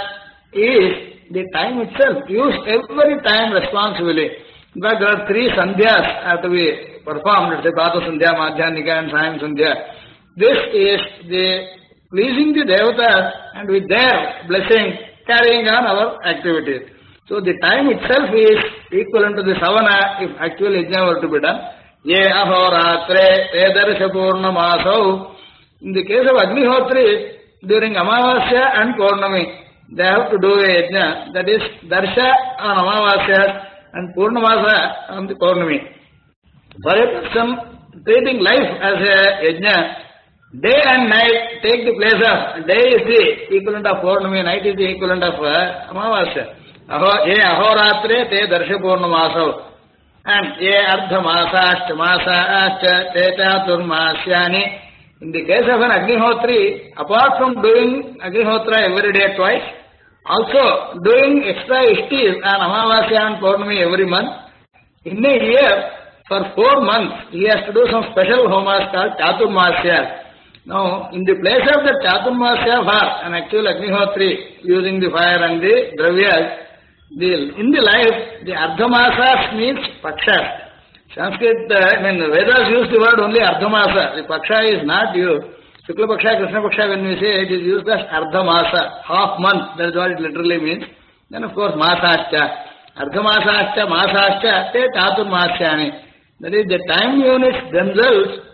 is the time itself. Use every time responsibly. In fact, there are 3 sandhyas have to be performed. Let's say Bhata Sandhya, Madhyanika and Sayam Sandhya. This is the pleasing the devatas and with their blessing carrying on our activities. So the time itself is equivalent to the savana if actual yajna were to be done. Ye ahoratre edarsha purnamasav. In the case of Agnihotri, during Amavasya and Purnami, they have to do a yajna, that is Darsha on Amavasya and Purnamasa on the Purnami. For a person treating life as a yajna, day and night take the place of, day is the equivalent of Purnami, night is the equivalent of Amavasya. Ye ahoratre te darsha purnamasav. And ye ardha masashcha masashcha te chaturmasyani. In the case of an Agnihotri, apart from doing Agnihotra every day twice, also doing extra ishtis on Amavasya and Purnami every month, in a year, for 4 months, he has to do some special homas called Chaturmasya. Now, in the place of the Chaturmasya for an actual Agnihotri, using the fire and the dravyas, in the life, the Ardhamasas means Pakshas. Sanskrit, Vedas use the word only Ardhamasa. The Paksha is not used. Shukla Paksha, Krishna Paksha, when we say it is used as Ardhamasa, half month, that is what it literally means. Then of course, Masascha. Ardhamasascha, Masascha, te Chaturmasyani. That is the time units themselves.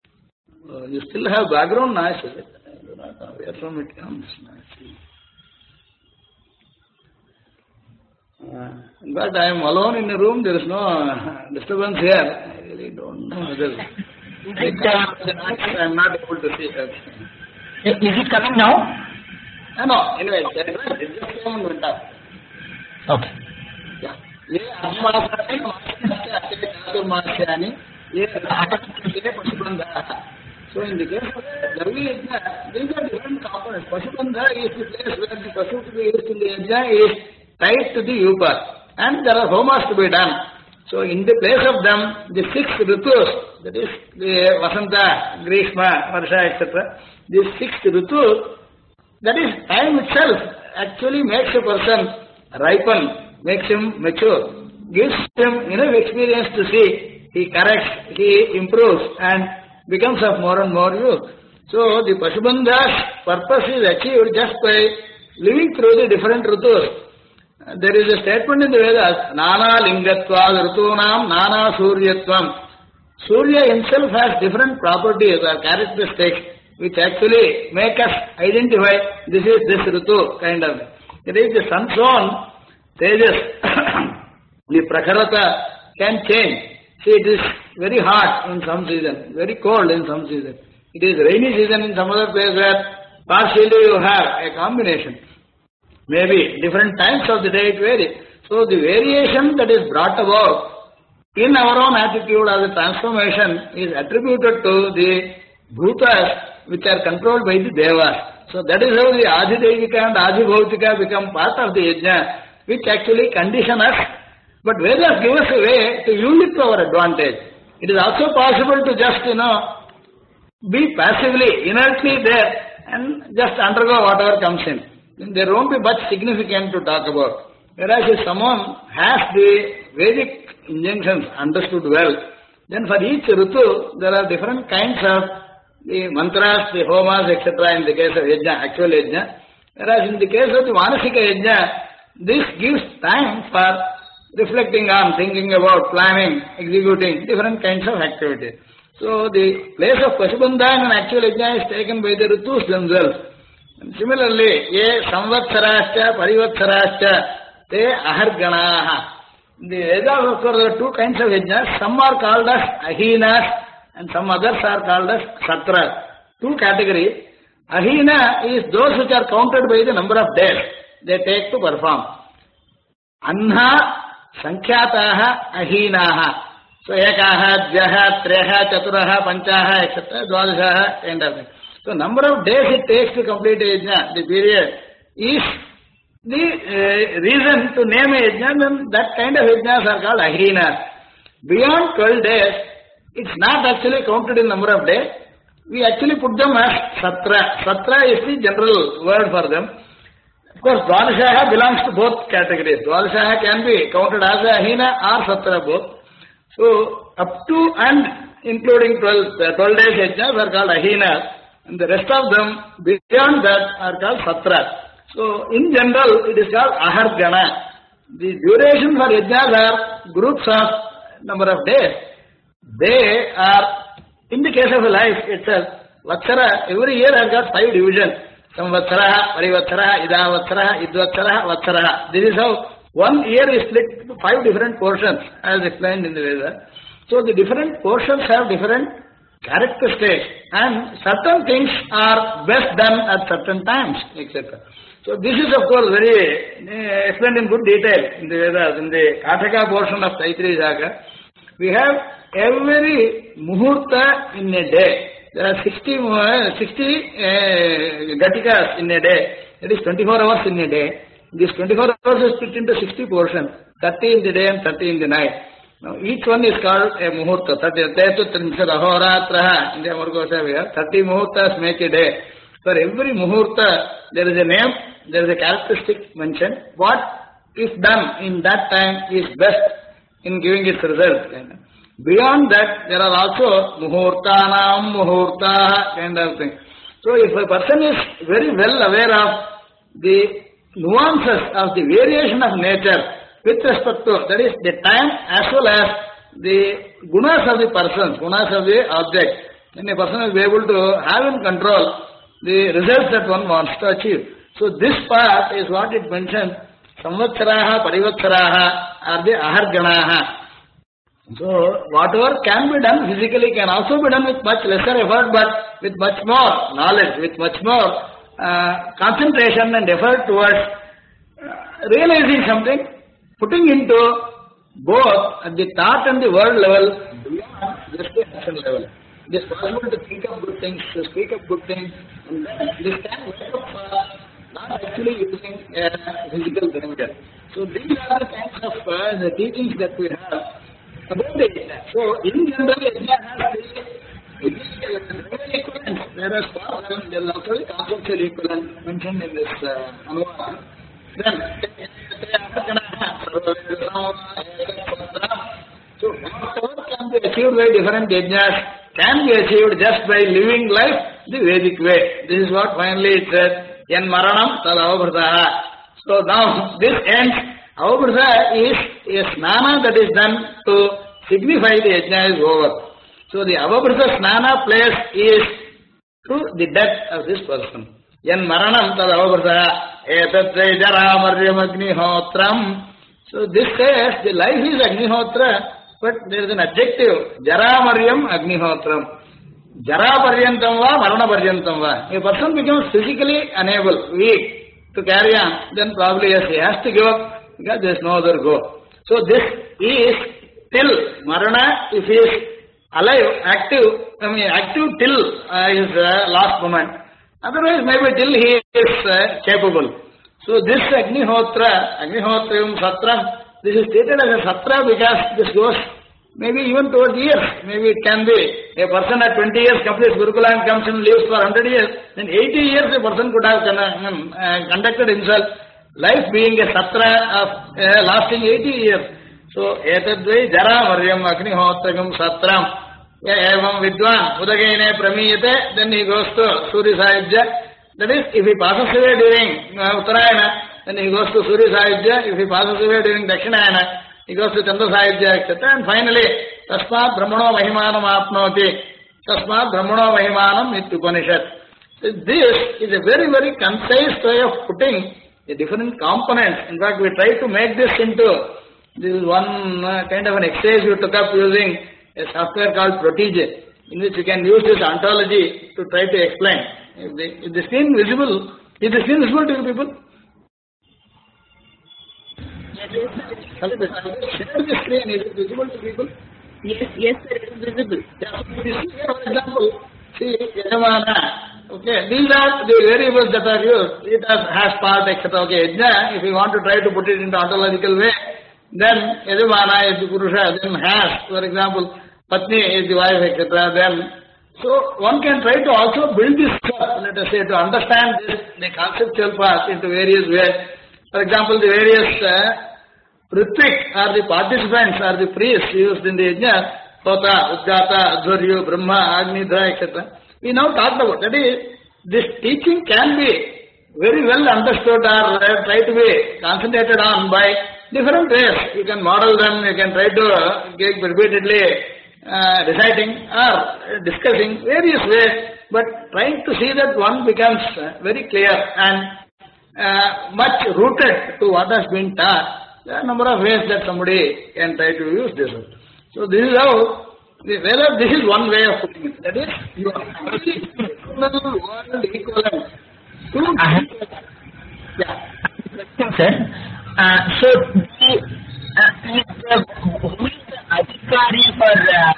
You still have background noise, is it? I do not know where from it comes. In fact, I am alone in the room, there is no disturbance here. I really don't know whether I am not able to see that. Is it coming now? No, anyway, it just came in winter. Okay. Yeah. ये अर्धमासानि मासस्य अतिवे चातुर्मास्यानि ये रथाकर्तृके पशुबन्धः. So in the case of Darvi Yajna, these are different components. Pashubandha is the place where the Pashu to be used in the Yajna is tied to the Yupa, and there are homas to be done. So in the place of them, the 6 Ritus, that is the Vasanta, Grishma, Varsha, etc., these 6 Ritus, that is time itself actually makes a person ripen, makes him mature, gives him enough experience to see, he corrects, he improves and becomes of more and more use. So the Pashubandha's purpose is achieved just by living through the different Ritus. There is a statement in the Vedas, Nana Lingatva Ritunam Nana Suryatvam. Surya himself has different properties or characteristics which actually make us identify this is this Ritu kind of. It is the sun's own Tejas, the Prakharata can change. See, it is very hot in some season, very cold in some season. It is rainy season in some other place where partially you have a combination. Maybe different times of the day it varies. So the variation that is brought about in our own attitude as a transformation is attributed to the bhutas which are controlled by the devas. So that is how the Adhidevika and Adhibhautika become part of the yajna, which actually condition us. But Vedas give us a way to use it to our advantage. It is also possible to just, be passively, inertly there and just undergo whatever comes in. Then there won't be much significant to talk about. Whereas if someone has the Vedic injunctions understood well, then for each Ritu, there are different kinds of the mantras, the homas, etc. in the case of yajna, actual yajna. Whereas in the case of the Manasika yajna, this gives time for reflecting on, thinking about, planning, executing different kinds of activities. So the place of Pashubandha in an actual yajna is taken by the Ritus themselves. And similarly, ye samvatsarascha, parivatsarascha, te aharganaha. In the Vedas, of course, there are two kinds of yajnas. Some are called as ahinas and some others are called as satras. Two categories. Ahina is those which are counted by the number of days they take to perform. Anha Sankhyatāha ahīnāha. So, ekaha, dvyaha, treha, chaturaha, panchaha, etc. Dvadashaha, kind of thing. So, number of days it takes to complete a yajna, the period, is the reason to name a yajna, then that kind of yajnas are called ahīnas. Beyond 12 days, it's not actually counted in number of days. We actually put them as satra. Satra is the general word for them. Of course, Dvadashaha belongs to both categories. Dvadashaha can be counted as a ahina or satra both. So, up to and including 12 days yajnas are called ahina, and the rest of them beyond that are called satra. So, in general, it is called ahargana. The duration for yajnas are groups of number of days. They are, in the case of a life itself, Vatsara, every year has got 5 divisions. Samvatsaraha, Parivatsaraha, Idavatsaraha, Idvatsaraha, Vatsaraha. This is how one year is split into 5 different portions, as explained in the Veda. So the different portions have different characteristics, and certain things are best done at certain times, etc. So this is, of course, very explained in good detail in the Vedas. In the Kataka portion of Taittiriya Jaka, we have every muhurta in a day. There are 60 gatikas in a day. That is 24 hours in a day. This 24 hours is split into 60 portions, 30 in the day and 30 in the night. Now each one is called a muhurta. 30 in the Amarkosha we have 30 muhurtas make a day. For every muhurta there is a name, there is a characteristic mentioned. What if done in that time is best in giving its result. Beyond that, there are also muhurtanam, muhurta kind of thing. So if a person is very well aware of the nuances of the variation of nature with respect to, that is the time as well as the gunas of the persons, gunas of the object, then a person will be able to have in control the results that one wants to achieve. So this part is what it mentions, samvatsaraha, parivatsaraha are the aharganaha. So whatever can be done physically can also be done with much lesser effort, but with much more knowledge, with much more concentration and effort towards realizing something, putting into both at the thought and the word level beyond just the action level. It is possible to think of good things, to speak of good things, and then this can wake up not actually using physical danger. So these are the kinds of the teachings that we have about the yajna. So in general, yajna has the equivalent, whereas for them there is also the conceptual equivalent mentioned in this Anuvada. Then, so whatever can be achieved by different yajnas can be achieved just by living life the Vedic way. This is what finally it said, Yan Maranam Tad Avabrta. So now this ends. Avabrta is a snana that is done to signify the yajna is over. So the Avabrta snana place is to the death of this person. Yan Maranam Tad Avabrta Etatre Jara Maryam Agnihotram. So this says the life is Agnihotra, but there is an adjective, Jara Maryam Agnihotram. Jara Paryantam va, Marana Paryantam va. A person becomes physically unable, weak to carry on, then probably yes, he has to give up because there is no other go. So this is till Marana, if he is alive, active till his last moment. Otherwise, maybe till he is capable. So this Agnihotrium Satram, this is stated as a Satra because this goes maybe even towards years. Maybe it can be a person at 20 years completes Gurukula and comes and lives for 100 years. Then 80 years a person could have conducted himself, life being a Satra of lasting 80 years. So, Etadvai Jara Maryam Agnihotragam Satram. Evam Vidwan Udagene Pramiyate, then he goes to Suri Sahibja. That is, if he passes away during Uttarayana, then he goes to Suri Sahibja. If he passes away during Dakshinayana, he goes to Chandra Sahibja, etc. And finally, Tasmat Brahmano Mahimanam Apnoti. Tasmat Brahmano Mahimanam Ityupanishad. So this is a very, very concise way of putting the different components. In fact, we try to make this into, this is one kind of an exercise we took up using a software called Protege, in which you can use this ontology to try to explain. Is the screen visible? Is the screen visible to you people? Share the screen. Is it visible to people? Yes, sir, it is visible. Yeah, so this is, for example, see, Yajamana. Okay, these are the variables that are used. It has part, etc. Okay, Yajna, if you want to try to put it into ontological way, then Yajamana is the Purusha, then has, for example, Patni is the wife, etc. Then, so one can try to also build this up, let us say, to understand this, the conceptual part into various ways. For example, the various Ritvik are the participants, are the priests used in the Yajna, Hota, Udgata, Adhvaryu, Brahma, Agnidra, etc. We now talked about, that is, this teaching can be very well understood or try to be concentrated on by different ways. You can model them, you can try to get repeatedly reciting or discussing various ways, but trying to see that one becomes very clear and much rooted to what has been taught. There are a number of ways that somebody can try to use this. So this is how, whether this is one way of putting it. That is, you are external world equivalent to Sir, so who is the adhikari for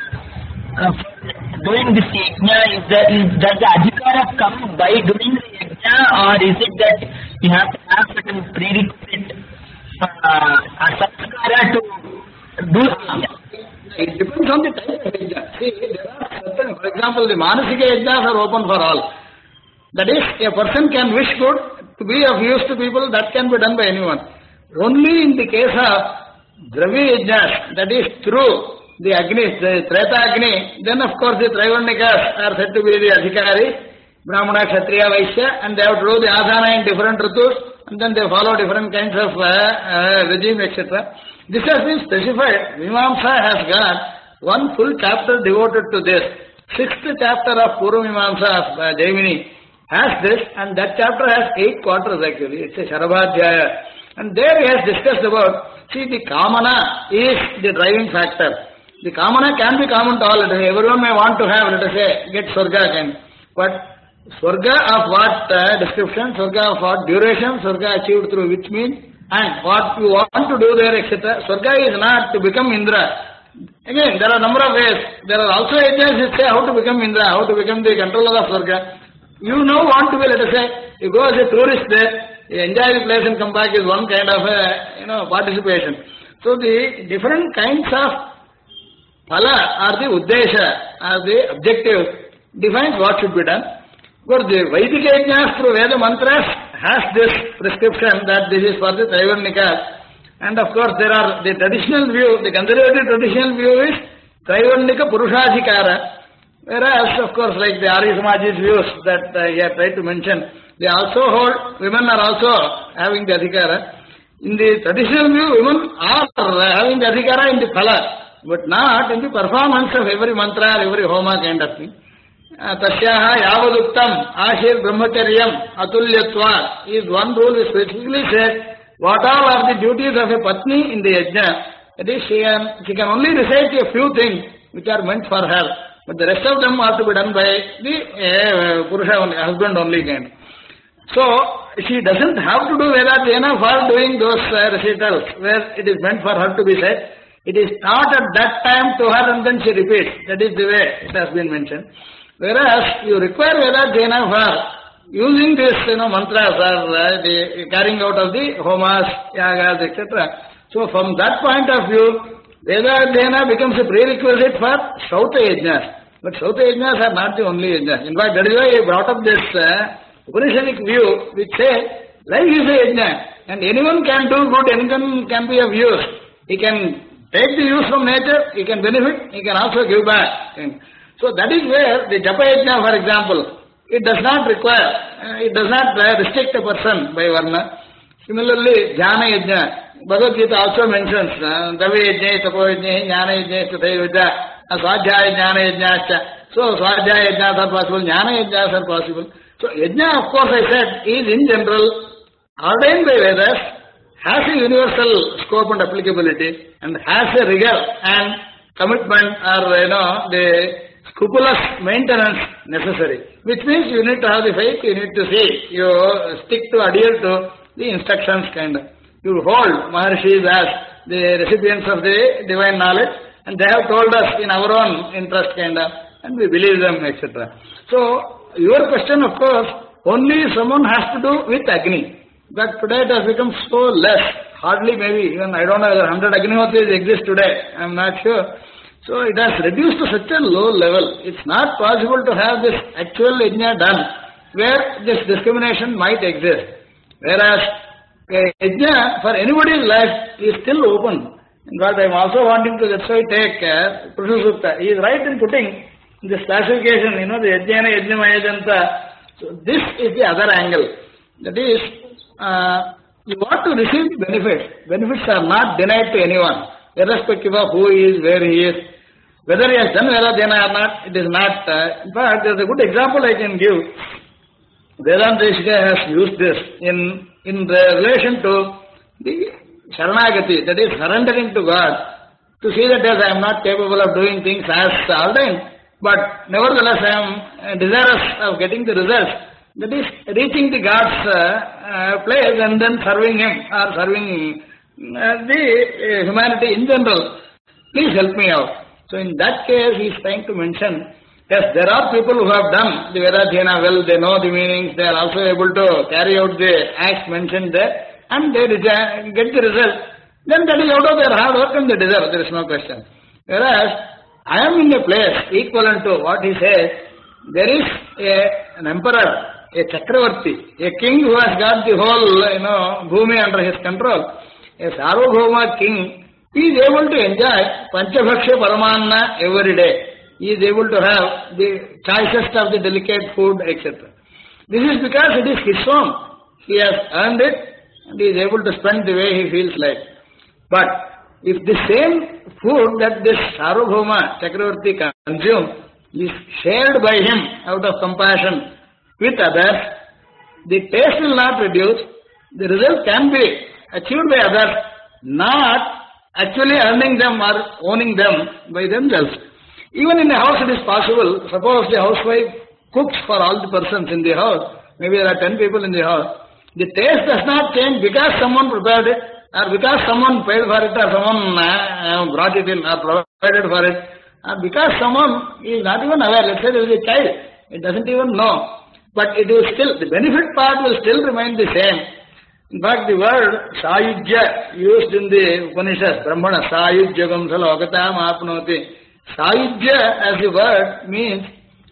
doing this yajna? Does the adhikara come by doing the yajna, or is it that you have to have certain prerequisite samskara to do the yajna? It depends on the type of yajna. See, there are certain, for example, the manasika yajnas are open for all. That is, a person can wish good to be of use to people, that can be done by anyone. Only in the case of Dravya yajnas, that is through the Agni, the Treta Agni, then of course the Trivarnikas are said to be the Adhikari, Brahmana, Kshatriya, Vaishya, and they have to do the Adhana in different Ritus, and then they follow different kinds of regime, etc. This has been specified. Mimamsa has got one full chapter devoted to this. 6th chapter of Purva Mimamsa of Jaimini has this, and that chapter has 8 quarters actually. It's a Sharabhadhyaya. And there he has discussed about, see, the Kamana is the driving factor. The kamana can be common to all. Let us say, everyone may want to have, let us say, get Swarga kind. But Swarga of what description, Swarga of what duration, Swarga achieved through which means, and what you want to do there, etc. Swarga is not to become Indra. Again, there are a number of ways. There are also agents that say how to become Indra, how to become the controller of Swarga. You now want to be, let us say, you go as a tourist there, you enjoy the place and come back is one kind of participation. So the different kinds of phala or the uddesha or the objective defines what should be done. Of course, the Vedic yajnas through Veda mantras has this prescription that this is for the Traivarnika. And of course, there are the traditional view, the conservative traditional view is Traivarnika Purushadhikara. Whereas, of course, like the Arya Samaj's views that he had tried to mention, they also hold, women are also having the adhikara. In the traditional view, women are having the adhikara in the phala, but not in the performance of every mantra, every homa kind of thing. Tasyaha yavaduktam ashir brahmacharyam atulyatva is one rule which specifically says what all are the duties of a patni in the yajna. That is, she can only recite a few things which are meant for her, but the rest of them are to be done by the Purusha only, husband only kind. So, she doesn't have to do Vedadhyana for doing those recitals where it is meant for her to be said. It is taught at that time to her and then she repeats. That is the way it has been mentioned. Whereas, you require Vedadhyana for using this mantras or the carrying out of the homas, yagas, etc. So, from that point of view, Vedadhyana becomes a prerequisite for Shauta yajnas. But Shauta yajnas are not the only yajnas. In fact, that is why I brought up this Upanishadic view which say life is a yajna and anyone can do good, anyone can be of use. He can take the use from nature, he can benefit, he can also give back. So that is where the Japa yajna, for example, it does not require, it does not restrict a person by varna. Similarly, Jnana yajna, Bhagavad Gita also mentions Davi yajna, Tapo yajna, Jnana yajna, Tathai yajna, Swadhyaya Jnana yajna. So Swadhyaya yajnas are possible, Jnana yajnas are possible. So yajna, of course, I said, is in general ordained by Vedas, has a universal scope and applicability, and has a rigor and commitment or the scrupulous maintenance necessary. Which means you need to have the faith, you need to see, you stick to, adhere to the instructions kind of. You hold Maharshis as the recipients of the divine knowledge, and they have told us in our own interest kind of, and we believe them, etc. So, your question, of course, only someone has to do with Agni. But today it has become so less. Hardly maybe, even I don't know whether 100 Agnihotris exist today. I am not sure. So it has reduced to such a low level. It's not possible to have this actual yajna done where this discrimination might exist. Whereas a yajna for anybody's life is still open. In fact, I am also wanting to, that's why take Purusha Sukta. He is right in putting this classification, the yajnana, yajnamayajanta. So this is the other angle. That is, you want to receive benefits. Benefits are not denied to anyone, irrespective of who he is, where he is. Whether he has done Vedadhyana or not, it is not. In fact, there is a good example I can give. Vedanta Deshika has used this in relation to the Sharanagati, that is surrendering to God, to see that yes, I am not capable of doing things as ordained. But nevertheless, I am desirous of getting the results. That is, reaching the God's place and then serving Him or serving the humanity in general. Please help me out. So in that case, he is trying to mention, yes, there are people who have done the Vedadhyana well, they know the meanings, they are also able to carry out the acts mentioned there, and they get the result. Then that is out of their hard work and they deserve, there is no question. Whereas, I am in a place equivalent to what he says. There is an emperor, a Chakravarti, a king who has got the whole, Bhumi under his control. A Sarvabhauma king, he is able to enjoy Panchabhaksha Paramanna every day. He is able to have the choicest of the delicate food, etc. This is because it is his own. He has earned it and he is able to spend the way he feels like. But if the same food that this Sarvabhauma Chakravarti consumes is shared by him out of compassion with others, the taste will not reduce, the result can be achieved by others, not actually earning them or owning them by themselves. Even in a house it is possible. Suppose the housewife cooks for all the persons in the house. Maybe there are 10 people in the house. The taste does not change because someone prepared it or because someone paid for it or someone brought it in or provided for it or because someone is not even aware. Let's say there is a child. It doesn't even know. But it will still, the benefit part will still remain the same. In fact, the word Sayujya used in the Upanishads, Brahmana, Sayujyagam Salokataam Apnoti. Sayujya as the word means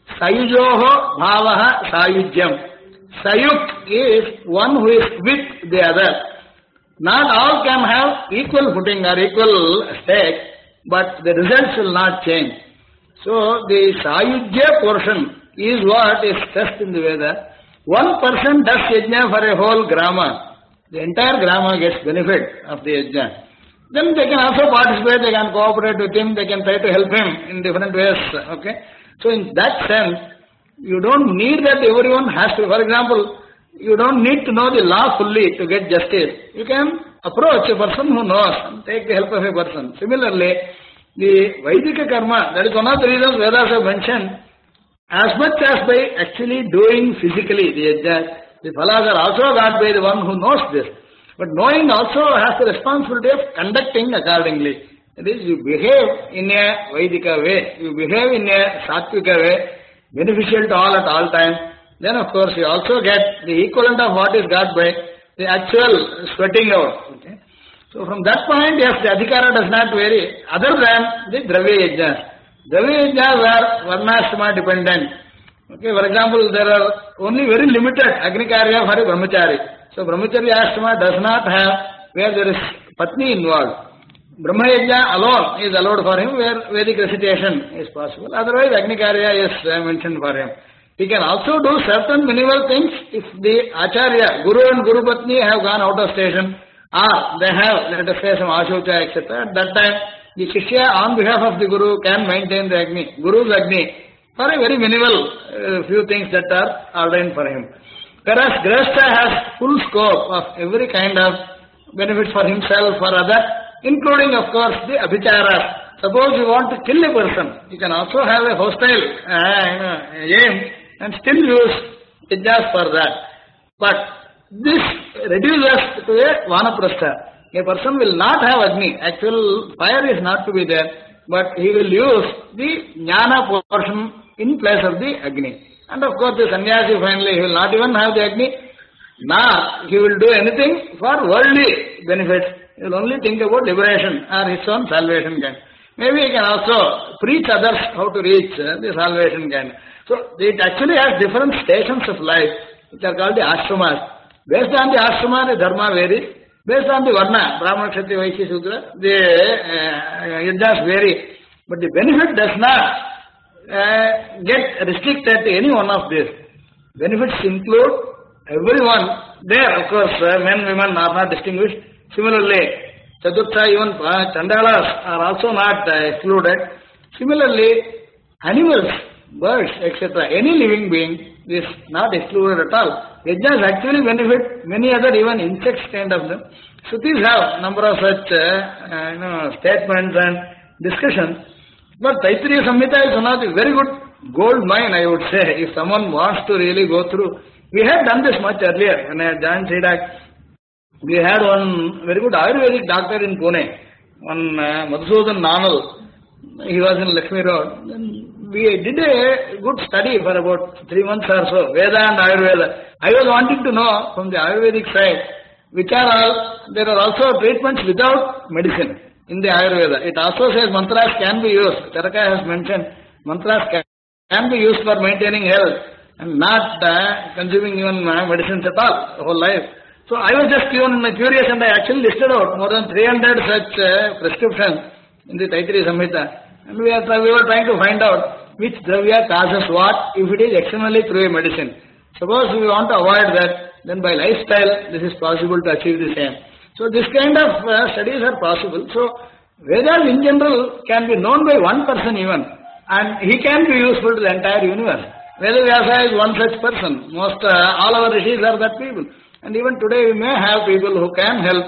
Sayujoho Bhavaha Sayujyam. Sayuk is one who is with the other. Not all can have equal footing or equal stake, but the results will not change. So the Sayujya portion is what is stressed in the Veda. One person does yajna for a whole grama. The entire grama gets benefit of the yajna. Then they can also participate, they can cooperate with him, they can try to help him in different ways. Okay. So in that sense, you don't need that everyone has to. For example, you don't need to know the law fully to get justice. You can approach a person who knows and take the help of a person. Similarly, the Vaidika karma, that is one of the reasons Vedas have mentioned. As much as by actually doing physically the yajna, the phalas are also got by the one who knows this. But knowing also has the responsibility of conducting accordingly. That is, you behave in a Vaidika way, you behave in a Sattvika way, beneficial to all at all times. Then of course you also get the equivalent of what is got by the actual sweating out. Okay? So from that point, yes, the adhikara does not vary other than the Dravya yajnas. Dravya yajnas are varnashrama dependent. Okay, for example, there are only very limited agnikarya for a brahmachari. So brahmacharya ashrama does not have where there is patni involved. Brahma yajna alone is allowed for him where Vedic recitation is possible. Otherwise agnikarya is mentioned for him. He can also do certain minimal things if the acharya, guru and guru patni have gone out of station or they have, let us say, some ashocha, etc. At that time, the shishya on behalf of the guru can maintain the agni, guru's agni, for a very minimal few things that are ordained for him. Whereas grihastha has full scope of every kind of benefit for himself, for other, including of course the abhicharas. Suppose you want to kill a person, you can also have a hostile aim and still use yajnas for that. But this reduces to a vanaprastha. A person will not have agni, actual fire is not to be there, but he will use the jnana portion in place of the agni. And of course the sannyasi finally, he will not even have the agni, nor he will do anything for worldly benefits. He will only think about liberation or his own salvation gain. Maybe he can also preach others how to reach the salvation gain. So it actually has different stations of life, which are called the ashramas. Based on the ashrama, the dharma varies. Based on the varna, Brahmana, Kshatriya, Vaishya, Shudra, the yajnas vary. But the benefit does not get restricted to any one of these. Benefits include everyone. There, of course, men, women are not distinguished. Similarly, Chaturtha, even Chandalas are also not excluded. Similarly, animals, birds, etc., any living being is not excluded at all. Yajnas actually benefit many other even insects kind of them. Shrutis have number of such statements and discussions. But Taittiriya Samhita is one of the very good gold mine, I would say, if someone wants to really go through. We had done this much earlier when I joined CDAC. We had one very good Ayurvedic doctor in Pune, one Madhusudan Nanal. He was in Lakshmi Road. We did a good study for about 3 months or so, Veda and Ayurveda. I was wanting to know from the Ayurvedic side, which are all, there are also treatments without medicine in the Ayurveda. It also says mantras can be used. Charaka has mentioned mantras can be used for maintaining health and not consuming even medicines at all, the whole life. So I was just curious and I actually listed out more than 300 such prescriptions in the Taittiriya Samhita. And we were trying to find out which dravya causes what if it is externally through a medicine. Suppose we want to avoid that, then by lifestyle this is possible to achieve the same. So this kind of studies are possible. So Vedas in general can be known by one person even, and he can be useful to the entire universe. Veda Vyasa is one such person. Most all our rishis are that people. And even today we may have people who can help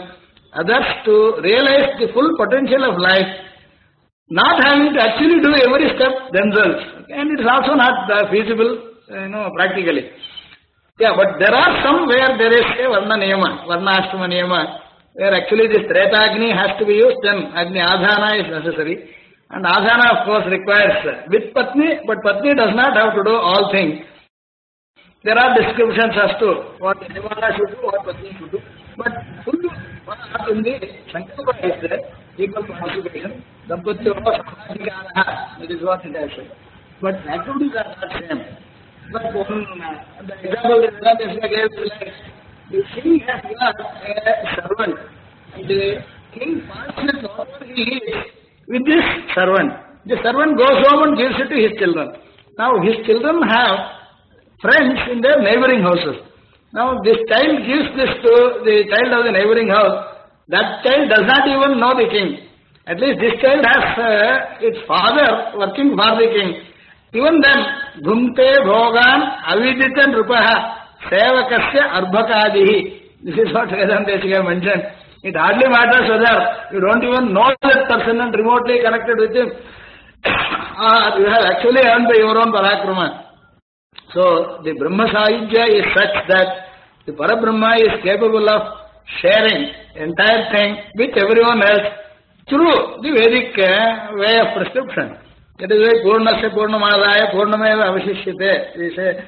others to realize the full potential of life, not having to actually do every step themselves. And it is also not feasible, practically. Yeah, but there are some where there is a Varna Niyama, Varna Ashtama Niyama, where actually this Treta Agni has to be used, then Agni Adhana is necessary. And Adhana, of course, requires with Patni, but Patni does not have to do all things. There are descriptions as to what Nirvana should do, what Patni should do. But full in the Sankalpa is there, equal participation. Dampatyo Samadhikaraha, that is what it has said. But activities are not same. But the example that Vedanta gave is like, the king has got a servant. The king passes whatever he is with this servant. The servant goes home and gives it to his children. Now his children have friends in their neighboring houses. Now this child gives this to the child of the neighboring house. That child does not even know the king. At least this child has its father working for the king. Even then, Ghumte Bhogan Avidita Nrupaha Sevakasya Arbhakadihi. This is what Vedanta mentioned. It hardly matters whether you don't even know that person and remotely connected with him. You have actually earned by your own Parakrama. So, the Brahma Sahidya is such that the Parabrahma is capable of sharing entire thing with everyone else through the Vedic way of prescription. That is why Purnasya Purnamadaya Purnameva Avashishyate. We say.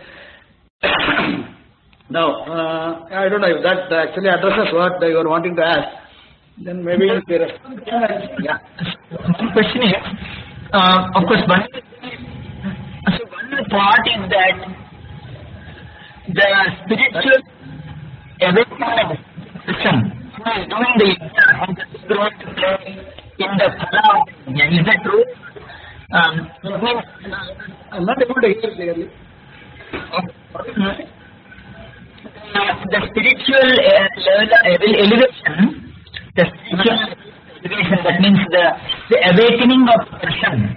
Now, I don't know if that actually addresses what you are wanting to ask. Then maybe there is. Yeah. One question is, of course, one thought is that the spiritual awakening person who is doing the yajna is going to play in the phala of the yajna. Is that true? I'm not able to hear clearly. The spiritual elevation, that means the awakening of person,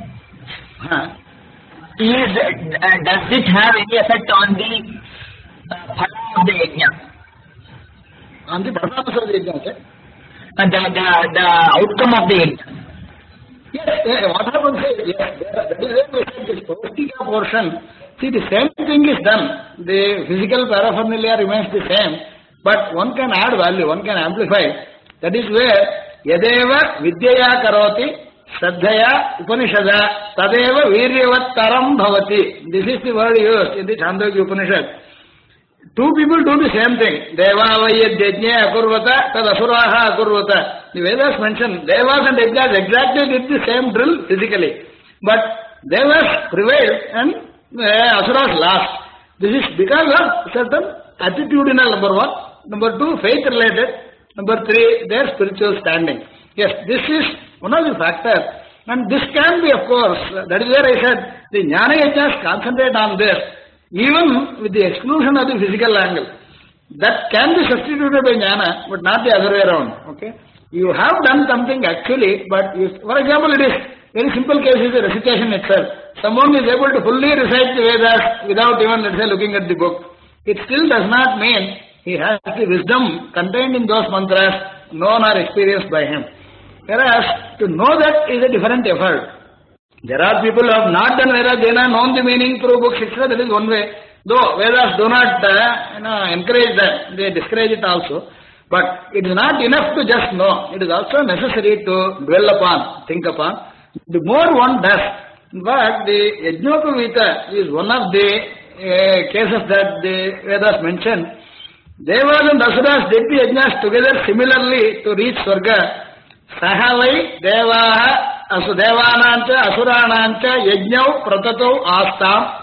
does it have any effect on the phala of the yajna? On the purpose of the yajna, okay? The outcome of the yajna. Yes, what happens is, that is why we said this Paustika portion, see the same thing is done. The physical paraphernalia remains the same, but one can add value, one can amplify. That is where Yadeva Vidyaya Karoti Sadhaya Upanishada Tadeva Viryavat Bhavati. This is the word used in the Chandogya Upanishad. Two people do the same thing. Deva Vayad Yajna Akurvata Tad Asuraha Akurvata. The Vedas mention Devas and Yajnas exactly did the same drill physically. But Devas prevailed and Asuras lost. This is because of certain attitudinal, number one. Number two, faith related. Number three, their spiritual standing. Yes, this is one of the factors. And this can be, of course, that is where I said, the Jnana Yajnas concentrate on this, even with the exclusion of the physical angle. That can be substituted by Jnana, but not the other way around. Okay? You have done something actually, but for example, it is very simple case is the recitation itself. Someone is able to fully recite the Vedas without even, let's say, looking at the book. It still does not mean he has the wisdom contained in those mantras known or experienced by him. Whereas, to know that is a different effort. There are people who have not done Vedas, they have known the meaning through books, etc. That is one way. Though Vedas do not encourage that, they discourage it also. But it is not enough to just know. It is also necessary to dwell upon, think upon. The more one does, in fact, the Yajnopavita is one of the cases that the Vedas mention. Devas and Asuras did the Yajnas together similarly to reach Swarga. Sahavai Devaha Devanancha Asuranancha Yajnau Pratatau Astam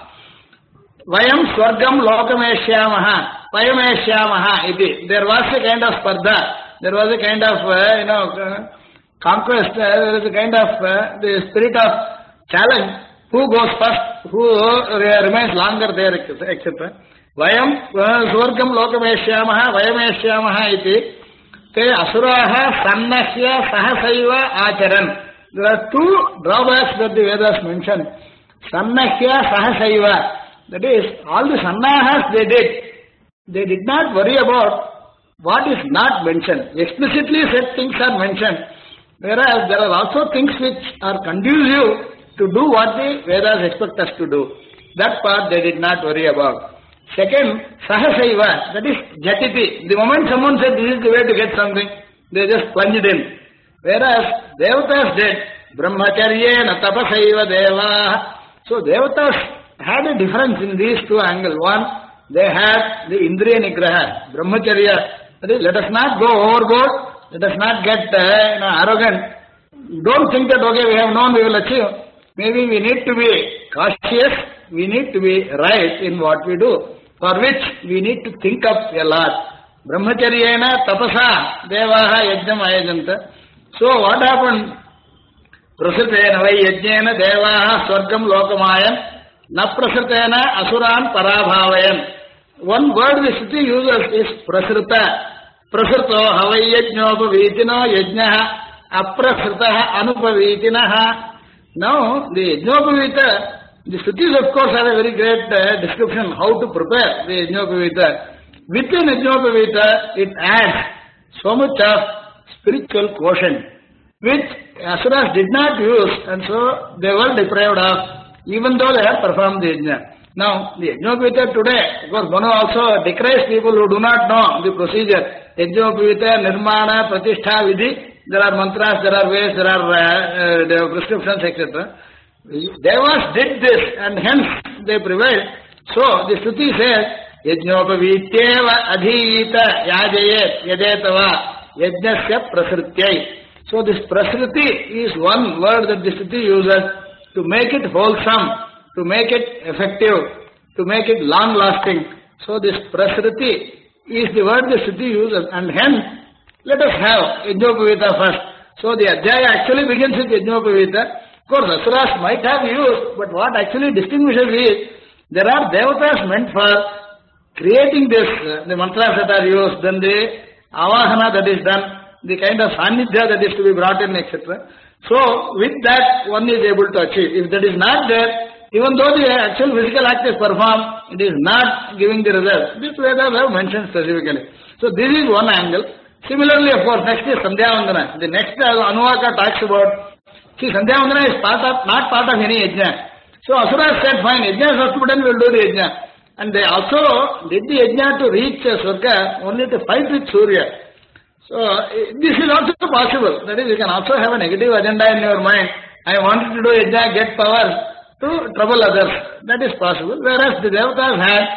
Vayam Swargam Lokameshyamaha Payameshyamaha iti. There was a kind of spardha. There was a kind of, conquest. There is a kind of the spirit of challenge. Who goes first? Who remains longer there, etc. Vayam Swargam Lokameshyamaha Vayameshyamaha iti. Te Asuraha Sannasya Sahasaiva Acharan. There are two drawbacks that the Vedas mention. Sannasya Sahasaiva. That is, all the Sannahas they did not worry about what is not mentioned. Explicitly said things are mentioned, whereas there are also things which are conducive to do what the Vedas expect us to do. That part they did not worry about. Second, Sahasaiva, that is Jatiti. The moment someone said this is the way to get something, they just plunged in. Whereas Devatas did, Brahmacharyena Tapasaiva Deva. So Devatas had a difference in these two angles. One, they had the Indriya Nigraha, Brahmacharya. That is, let us not go overboard, let us not get arrogant. Don't think that, okay, we have known, we will achieve. Maybe we need to be cautious, we need to be right in what we do, for which we need to think up a lot. Brahmacharyena tapasa devaha yajnam ayajanta. So what happened? Prasatena vai yajnena devaha swargam lokamayan, na prasatena asuran parabhavayan. One word the Shruti uses is prasrita. Prasrito havai yajnopavitino yajnaha aprasritaha anupavitinaha. Now, the Yajnopavita, the Shrutis of course have a very great description how to prepare the Yajnopavita. Within Yajnopavita, it adds so much of spiritual quotient, which Asuras did not use, and so they were deprived of, even though they have performed the Yajna. Now, the Yajnopavita today, of course, Manu also decries people who do not know the procedure. Yajnopavita, Nirmana, Pratishtha, Vidhi. There are mantras, there are ways, there are prescriptions, etc. Devas did this and hence they prevailed. So the Shruti says, Yajnopavityeva adhita yajayet yadetava yajnasya prasrityai. So this prasriti is one word that the Shruti uses to make it wholesome, to make it effective, to make it long-lasting. So this prasriti is the word the Shruti uses, and hence let us have Yajnopavita first. So the Adhyaya actually begins with Yajnopavita. Of course, Asuras might have used, but what actually distinguishes is, there are Devatas meant for creating this, the mantras that are used, then the Avahana that is done, the kind of Sanidhya that is to be brought in, etc. So, with that, one is able to achieve. If that is not there, even though the actual physical act is performed, it is not giving the result. This Vedas have mentioned specifically. So, this is one angle. Similarly, of course, next is Sandhya Vandana. The next Anuvaka talks about, see, Sandhya Vandana is not part of any yajna. So Asuras said, fine, yajna is first, then we will do the yajna. And they also did the yajna to reach Swarga only to fight with Surya. So this is also possible. That is, you can also have a negative agenda in your mind. I wanted to do yajna, get power to trouble others. That is possible. Whereas the Devatas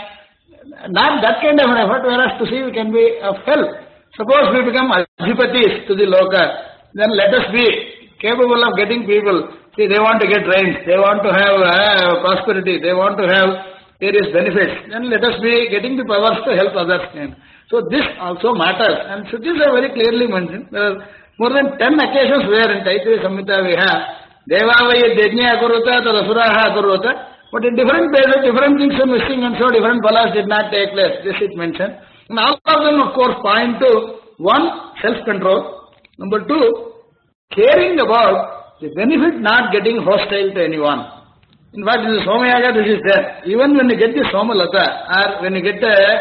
had not that kind of an effort, whereas to see we can be of help. Suppose we become adhipatis to the loka, then let us be capable of getting people. See, they want to get rains, they want to have prosperity, they want to have various benefits. Then let us be getting the powers to help others. So this also matters. And Shrutis are very clearly mentioned. There are more than 10 occasions where in Taittiriya Samhita we have Devavaya Dejnya Akurvata, Tasuraha Akurvata. But in different places, different things are missing, and so different phalas did not take place. This is mentioned. And all of them, of course, point to one, self-control. Number two, caring about the benefit, not getting hostile to anyone. In fact, in the Somayaga, this is there. Even when you get the Somalata, or when you get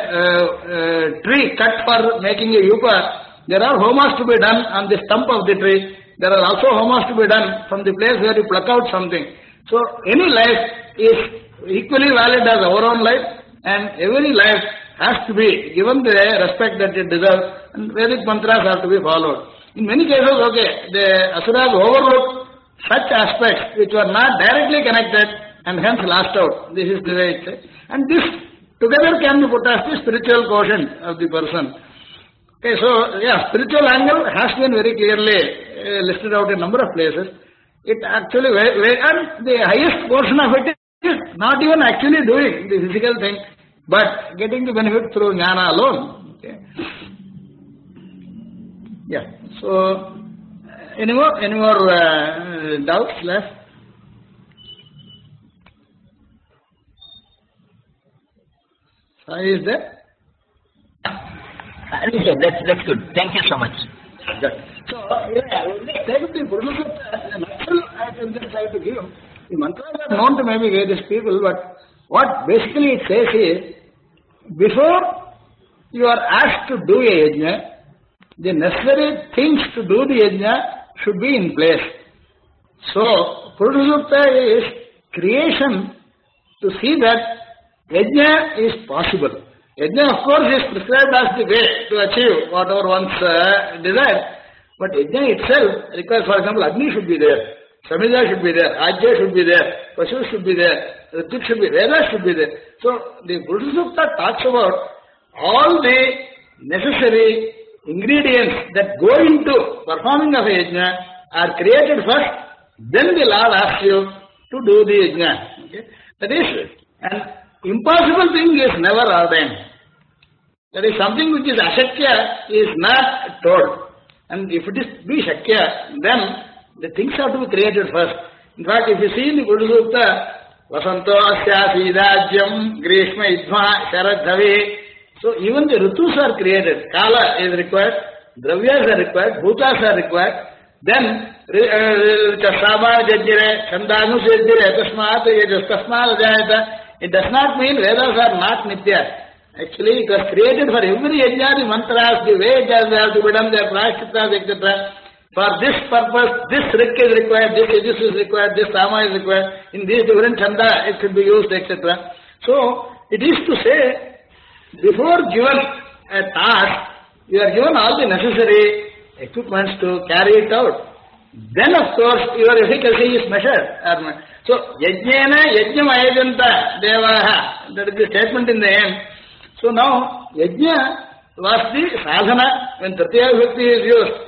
a tree cut for making a yupa, there are homas to be done on the stump of the tree. There are also homas to be done from the place where you pluck out something. So, any life is equally valid as our own life, and every life has to be given the respect that it deserves, and Vedic mantras have to be followed. In many cases, okay, the Asuras overlooked such aspects which were not directly connected and hence lost out. This is the way it says. And this together can be put as the spiritual quotient of the person. Okay, so yeah, spiritual angle has been very clearly listed out in a number of places. It actually, and the highest portion of it is not even actually doing the physical thing, but getting the benefit through jnana alone. Okay. Yeah. So, any more doubts left? Sai is there? That's good. Thank you so much. Good. So, take the Purusutta, the natural items that I have to give. The mantras are known to maybe various people, but what basically it says is, before you are asked to do a yajna, the necessary things to do the yajna should be in place. So, Purusha Sukta is creation to see that yajna is possible. Yajna, of course, is prescribed as the way to achieve whatever one's desire. But yajna itself requires, for example, Agni should be there, Samhita should be there, Ajya should be there, Pashu should be there, Ritik should be there, Veda should be there. So, the Purusha Sukta talks about all the necessary ingredients that go into performing of a yajna are created first, then the Lord asks you to do the yajna. Okay? That is, an impossible thing is never ordained. That is, something which is ashakya is not told. And if it is be shakya, then the things have to be created first. In fact, if you see in the Purusha Sukta, Vasanto asya sidajyam grishma idma sharad dhavi. So even the ritus are created. Kala is required, dravyas are required, bhutas are required. Then Chasama Jajire, Chandanu Jajire, Tasmat Tasmat Jayata. It does not mean Vedas are not Nitya. Actually, it was created for every yajna, the mantras, the way it has to be done, the prashchitas, etc. For this purpose, this rik is required, this yajus is required, this sama is required, in these different chanda it should be used, etc. So, it is to say, before given a task, you are given all the necessary equipments to carry it out. Then, of course, your efficacy is measured. So, yajnena yajnam ayajanta devaha. That is the statement in the end. So now, yajna was the sadhana. When Tritiya Vibhakti is used,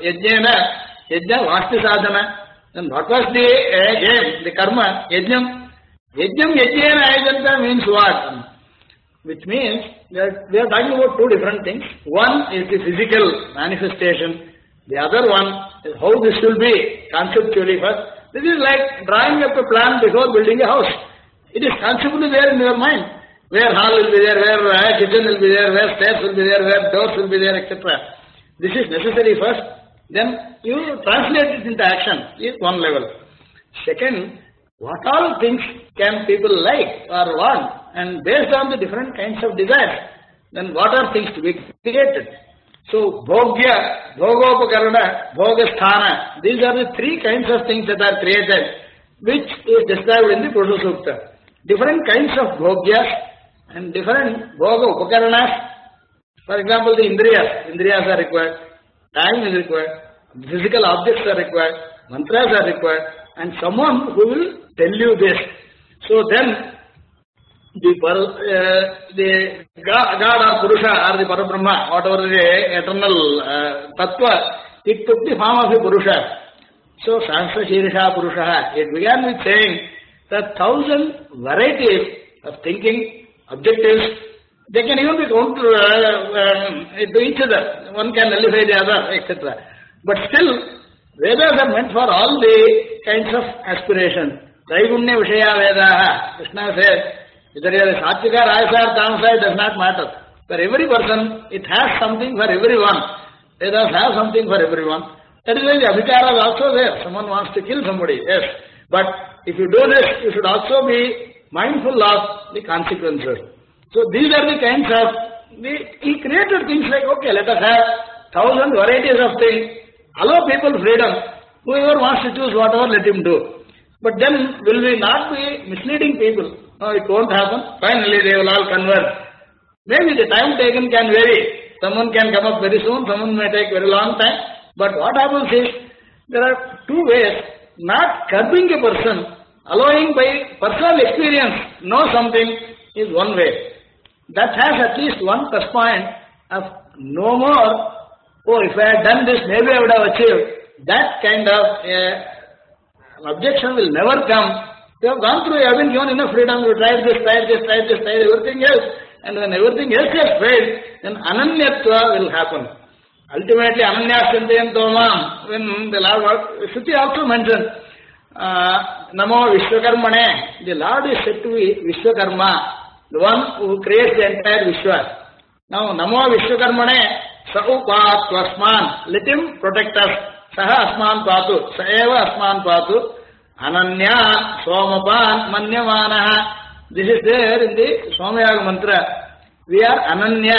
yajna was the sadhana. Then what was the aim, the karma? Yajnam. Yajnam yajnena ayajanta means what? Which means that we are talking about two different things. One is the physical manifestation. The other one is how this will be conceptually first. This is like drawing up a plan before building a house. It is conceptually there in your mind. Where hall will be there, where kitchen will be there, where stairs will be there, where doors will be there, etc. This is necessary first. Then you translate it into action is one level. Second, what all things can people like or want? And based on the different kinds of desires, then what are things to be created? So, bhogya, bhogopakarana, bhogasthana, these are the three kinds of things that are created, which is described in the Purusha Sukta. Different kinds of bhogyas and different bhoga upakaranas. For example, the indriyas are required, time is required, physical objects are required, mantras are required, and someone who will tell you this. So then, the God or Purusha or the Parabrahma, whatever the eternal Tattva, it took the form of a Purusha. So, Sahasra Shirisha Purusha, it began with saying that 1,000 varieties of thinking, objectives, they can even be counted to each other. One can nullify the other, etc. But still, Vedas are meant for all the kinds of aspirations. Trigunya Vishaya Vedaha, Krishna says, whether you are a Satvika, Rajasa or Tamasa, it does not matter. For every person, it has something for everyone. Vedas have something for everyone. That is why the Abhikara is also there. Someone wants to kill somebody, yes. But if you do this, you should also be mindful of the consequences. So these are the kinds of, he created things like, okay, let us have 1,000 varieties of things, allow people freedom, whoever wants to choose whatever, let him do. But then will we not be misleading people? No, it won't happen. Finally they will all converge. Maybe the time taken can vary. Someone can come up very soon, someone may take very long time. But what happens is, there are two ways, not curbing a person, allowing by personal experience, know something is one way. That has at least one plus point of no more, oh, if I had done this, maybe I would have achieved. That kind of objection will never come. You have gone through, you have been given enough freedom, you tried this, everything else. And when everything else has failed, then ananyatva will happen. Ultimately, ananyasyantayanto mam, when the Lord, Shruti also mentioned, Namo Vishwakarmane, the Lord is said to be Vishwakarma, the one who creates the entire Vishwa. Now, Namo Vishwakarmane, Saupat Asman, let him protect us. Saha Asman Patu, Saeva Asman Patu, Ananya Somapan Manyamanaha. This is there in the Somayaga mantra. We are Ananyas.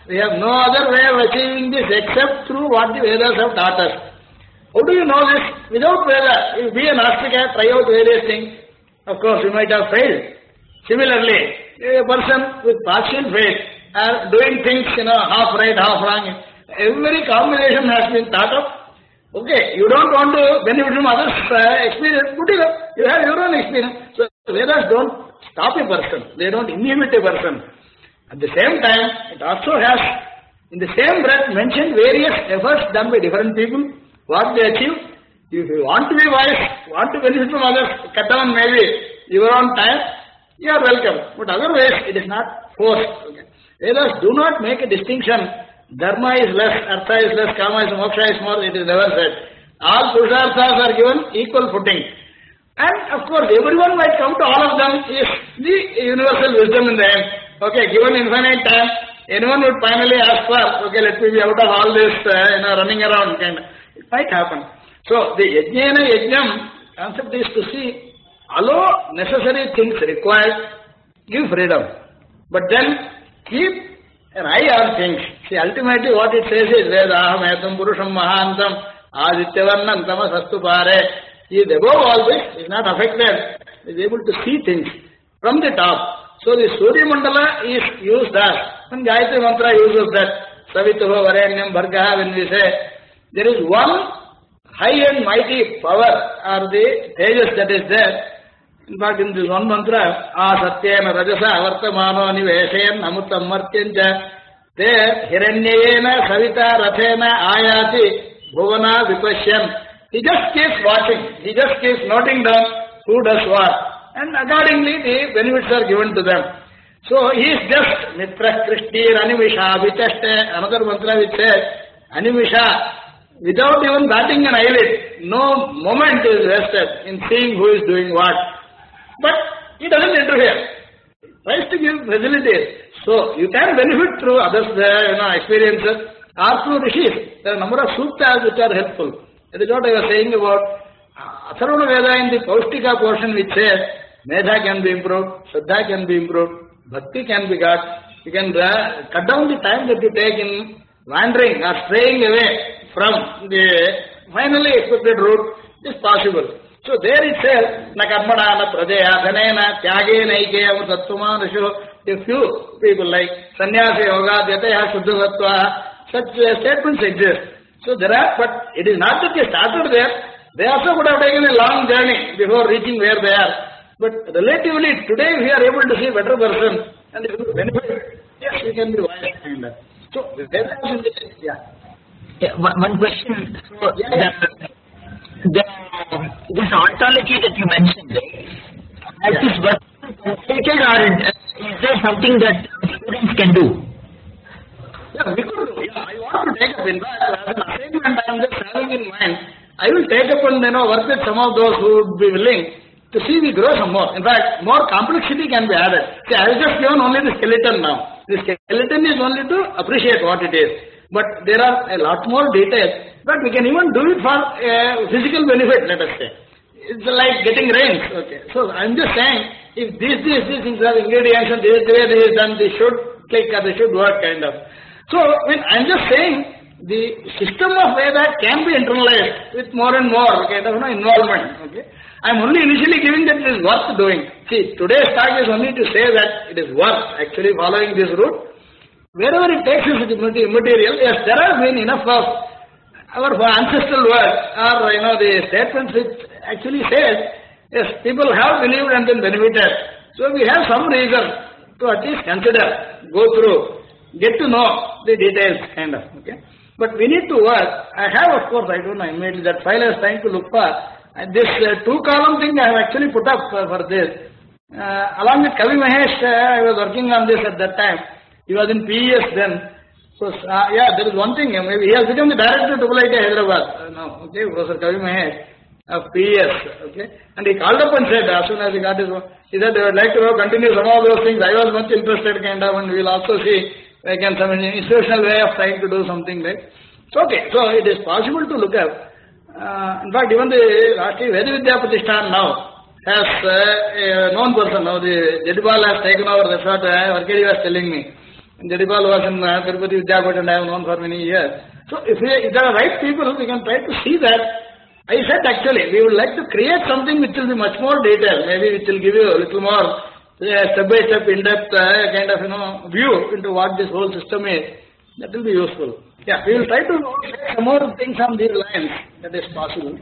We have no other way of achieving this except through what the Vedas have taught us. How do you know this? Without Veda, you be an Astika, try out various things. Of course, you might have failed. Similarly, a person with partial faith are doing things, half right, half wrong. Every combination has been thought of. Okay, you don't want to benefit from others' experience, put it up. You have your own experience. So Vedas don't stop a person. They don't inhibit a person. At the same time, it also has, in the same breath, mentioned various efforts done by different people, what they achieve. If you want to be wise, want to benefit from others, cut down maybe your own time, you are welcome. But otherwise, it is not forced. Okay. Vedas do not make a distinction. Dharma is less, Artha is less, Kama is Moksha is more. It is never said. All Purusharthas are given equal footing. And of course, everyone might come to all of them is the universal wisdom in the end. Okay, given infinite time, anyone would finally ask for, okay, let me be out of all this, running around kind of. It might happen. So, the yajnana yajnam concept is to see, allow necessary things required, give freedom. But then, keep an eye on things. See, ultimately what it says is, Vedaham etam purusham mahantam adityavarnam tamasastu pare. He is above all this, is not affected, is able to see things from the top. So the Surya Mandala is used as, when Gayatri Mantra uses that, Savituho Varenyam Bhargaha, when we say, there is one high and mighty power, or the Tejas that is there. In fact, in this one mantra, Satyena Rajasa Avartamano Niveshayan Amutam Martyancha, there, Hiranyayena Savita Rathena Ayati Bhuvana Vipashyan. He just keeps watching, he just keeps noting down who does what, and accordingly the benefits are given to them. So he is just Mitra Krishtir Animisha Vichaste, another mantra which says Animisha, without even batting an eyelid, no moment is wasted in seeing who is doing what. But he doesn't interfere. He tries to give facilities. So you can benefit through others' experiences or through rishis. There are a number of suttas which are helpful. That is what I was saying about Atharvana Veda in the Paustika portion which says Medha can be improved, Shraddha can be improved, Bhakti can be got. You can cut down the time that you take in wandering or straying away from the finally expected route is possible. So there it says, Na karmana, na pradeya, dhanena, tyage, naike, tattvamanashu. A few people like Sannyasa Yoga, Dhyataha, Shuddhasattva, such statements exist. So there are, but it is not that they started there. They also would have taken a long journey before reaching where they are. But relatively, today we are able to see a better person and if you benefit, yes, we can be wise kind of. So, one question. So, this ontology that you mentioned, has this work completed or is there something that students can do? Yeah, we could do. Yeah, I want to take up in fact, as an assignment I am just having in mind, I will take up and work with some of those who would be willing to see we grow some more. In fact, more complexity can be added. See, I have just given only the skeleton now. The skeleton is only to appreciate what it is. But there are a lot more details. But we can even do it for physical benefit, let us say. It's like getting rains. Okay. So I'm just saying, if these things are ingredients and this way this is done, they should click or they should work kind of. So when I'm just saying, the system of Veda can be internalized with more and more kind of involvement. Okay. I'm only initially giving that it is worth doing. See, today's talk is only to say that it is worth actually following this route. Wherever it takes us immaterial, yes, there has been enough of our ancestral work or the statements which actually says, yes, people have believed and then benefited. So we have some reason to at least consider, go through, get to know the details kind of. Okay. But we need to work. I have, of course, I don't know immediately that file I was trying to look for. This two-column thing I have actually put up for this. Along with Kavi Mahesh, I was working on this at that time. He was in PES then. So, there is one thing. Maybe he has become the director of IIT Hyderabad now. Okay, Professor Kavi Mahesh of PES. Okay, and he called up and said, as soon as he got his, he said they would like to continue some of those things. I was much interested kind of, and we will also see again some institutional way of trying to do something like. So, okay, so it is possible to look at. In fact, even the Rashtriya Vedividya Pratishthan now has a known person now. The Jedibal has taken over. That's what Varkedi was telling me. Jadipal was in Tirupati Vidyapat and I have known for many years. So if there are right people, we can try to see that. I said actually, we would like to create something which will be much more detailed, maybe which will give you a little more step by step, in-depth kind of view into what this whole system is. That will be useful. Yeah, we will try to say some more things on these lines that is possible.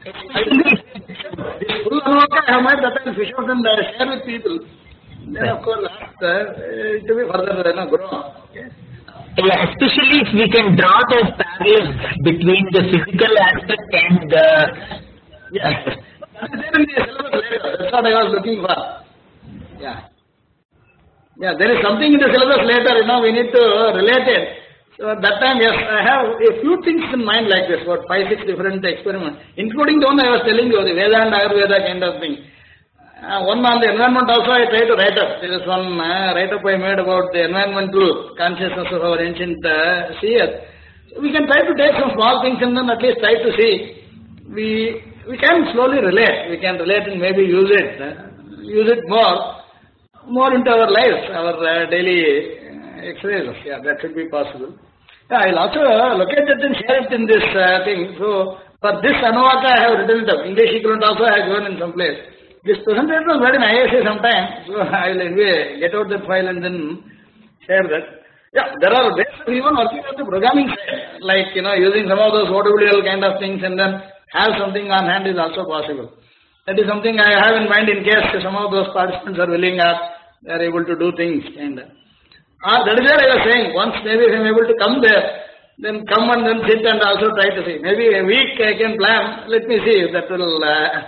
This full Anuvaka I have made that time fish out and share with people. Then of course it will be further grow. Okay. Yeah, especially if we can draw those parallels between the physical aspect and the... Yeah. That is there in the syllabus later. That's what I was looking for. Yeah. Yeah, there is something in the syllabus later, we need to relate it. So at that time, yes, I have a few things in mind like this, about 5-6 different experiments, including the one I was telling you, the Veda and Ayurveda kind of thing. One on the environment also I tried to write up. There is one write-up I made about the environmental consciousness of our ancient seers. So we can try to take some small things and then at least try to see. We can slowly relate. We can relate and maybe use it more into our lives, our daily exercises. Yeah, that should be possible. Yeah, I'll also locate it and share it in this thing. So for this Anuvaka I have written it up. English equivalent also I have given in some place. This presentation was made in ISA sometime, so I will anyway get out that file and then share that. Yeah, there are ways of even working on the programming side, like using some of those OWL kind of things and then have something on hand is also possible. That is something I have in mind in case some of those participants are willing or they are able to do things. And that is what I was saying. Once maybe if I am able to come there, then come and then sit and also try to see. Maybe a week I can plan. Let me see if that will.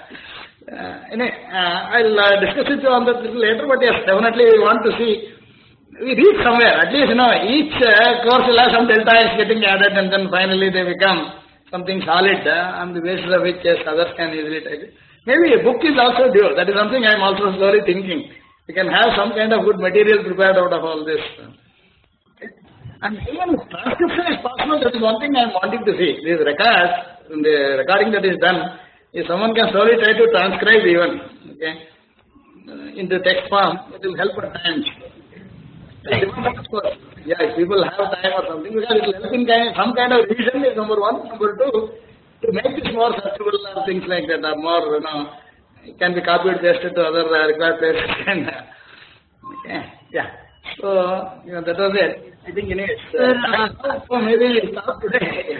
I'll discuss it on that little later. But yes, definitely we want to see. We reach somewhere. At least each course will have some delta is getting added, and then finally they become something solid on the basis of which others can easily take it. Maybe a book is also due. That is something I am also slowly thinking. We can have some kind of good material prepared out of all this. And even transcription is possible. That is one thing I am wanting to see. These records, the recording that is done, if someone can slowly try to transcribe even, into text form, it will help at times. Yeah, if people have time or something, because it will help in some kind of revision is number one. Number two, to make this more searchable or things like that, or more, it can be copied, pasted to other required places. Yeah. So, that was it. I think so maybe we'll stop today.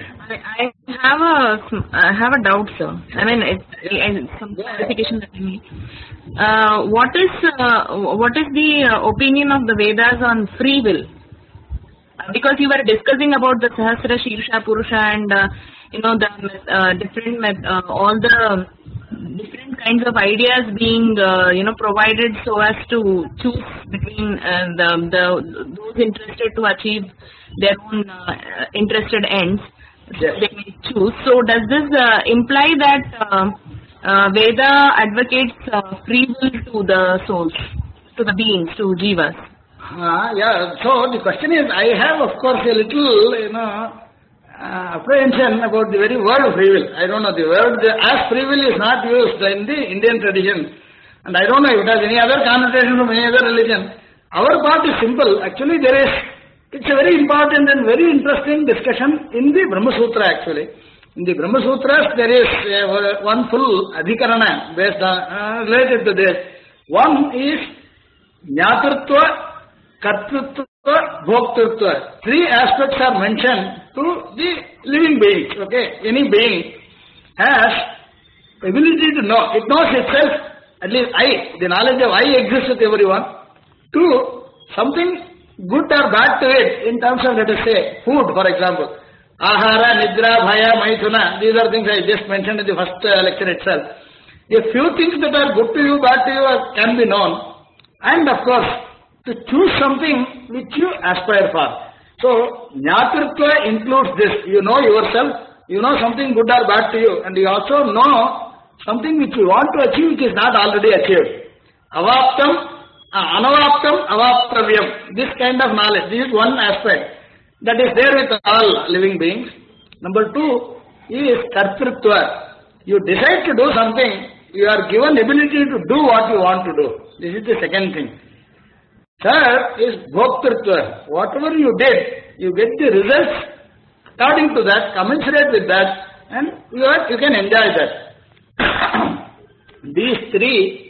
I have a doubt, sir. I mean, it's some clarification that I need. What is the opinion of the Vedas on free will? Because you were discussing about the Sahasra, Shirsha, Purusha, and the all the different kinds of ideas being provided so as to choose between those interested to achieve their own interested ends. Yes. They may choose. So does this imply that Veda advocates free will to the souls, to the beings, to jivas? Yeah. So the question is, I have of course a little apprehension about the very word free will. I don't know, the word as free will is not used in the Indian tradition, and I don't know if it has any other connotation from any other religion. Our part is simple. Actually, it's a very important and very interesting discussion in the Brahma Sutra actually. In the Brahma Sutras, there is one full adhikarana based on, related to this. One is Jnatritva, Kartritva, Bhoktrutva. Three aspects are mentioned to the living beings. Okay, any being has ability to know. It knows itself. At least the knowledge of I exists with everyone. Two, something good or bad to it in terms of, let us say, food, for example. Ahara, Nidra, Bhaya, Maithuna. These are things I just mentioned in the first lecture itself. A few things that are good to you, bad to you can be known. And of course, to choose something which you aspire for. So, Jnatritva includes this. You know yourself, you know something good or bad to you, and you also know something which you want to achieve which is not already achieved. Avaptam, Anavaptam, Avaptavyam. This kind of knowledge, this is one aspect that is there with all living beings. Number two is Kartritva. You decide to do something, you are given ability to do what you want to do. This is the second thing. Third is bhoktrutva. Whatever you did, you get the results according to that, commensurate with that, and you can enjoy that. These three,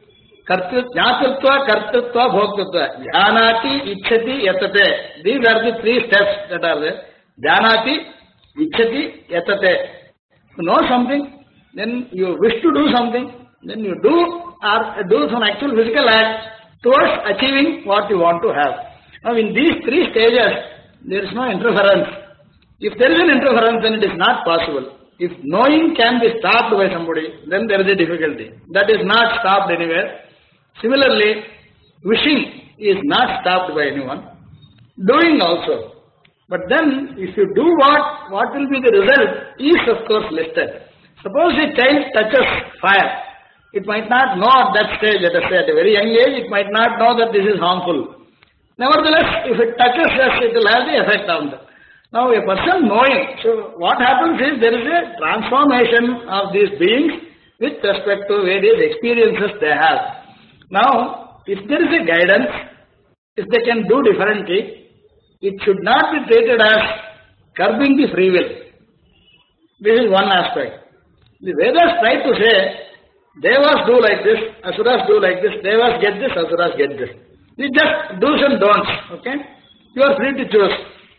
jnatritva, kartritva, bhoktrutva, jnanati, ichchati, yatate. These are the three steps that are there. Jnanati, ichchati, yatate. You know something, then you wish to do something, then you do or do some actual physical act towards achieving what you want to have. Now in these three stages, there is no interference. If there is an interference, then it is not possible. If knowing can be stopped by somebody, then there is a difficulty. That is not stopped anywhere. Similarly, wishing is not stopped by anyone. Doing also. But then, if you do what will be the result is of course listed. Suppose a child touches fire. It might not know at that stage, let us say at a very young age, it might not know that this is harmful. Nevertheless, if it touches us, it will have the effect on them. Now a person knowing, so what happens is there is a transformation of these beings with respect to various experiences they have. Now, if there is a guidance, if they can do differently, it should not be treated as curbing the free will. This is one aspect. The Vedas try to say, Devas do like this, Asuras do like this, Devas get this, Asuras get this. It's just do's and don'ts, okay? You are free to choose.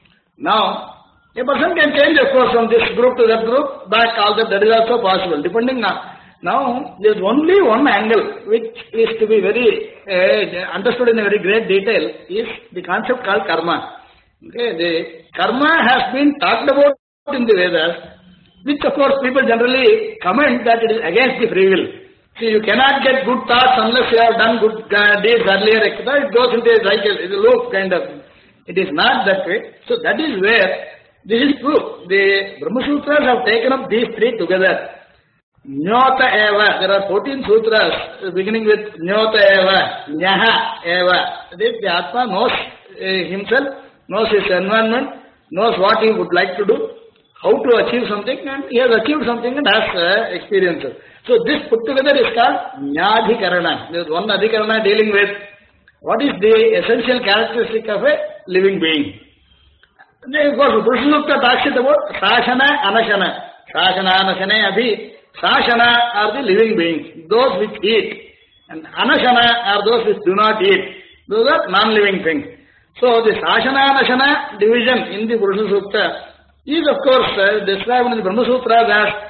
Now, a person can change of course from this group to that group, back all that is also possible, depending on. Now, there is only one angle which is to be very understood in a very great detail is the concept called karma. Okay, the karma has been talked about in the Vedas, which of course people generally comment that it is against the free will. See, you cannot get good thoughts unless you have done good deeds earlier, etc. It goes into a cycle, it's a loop kind of. It is not that way. So that is where this is true. The Brahma Sutras have taken up these three together. Nyota eva. There are 14 sutras beginning with Nyota eva, Nyaha eva. This the Atma knows himself, knows his environment, knows what he would like to do, how to achieve something, and he has achieved something and has experiences. So this put together is called Nyadhikarana. There is one Adhikarana dealing with what is the essential characteristic of a living being. Then of course Puruša Sukta talks about Sashana, Anashana. Sashana, Anashana, Abhi. Sashana are the living beings, those which eat. And Anashana are those which do not eat. Those are non-living things. So the Sashana, Anashana division in the Puruša Sukta is of course described in the Brahma Sutras as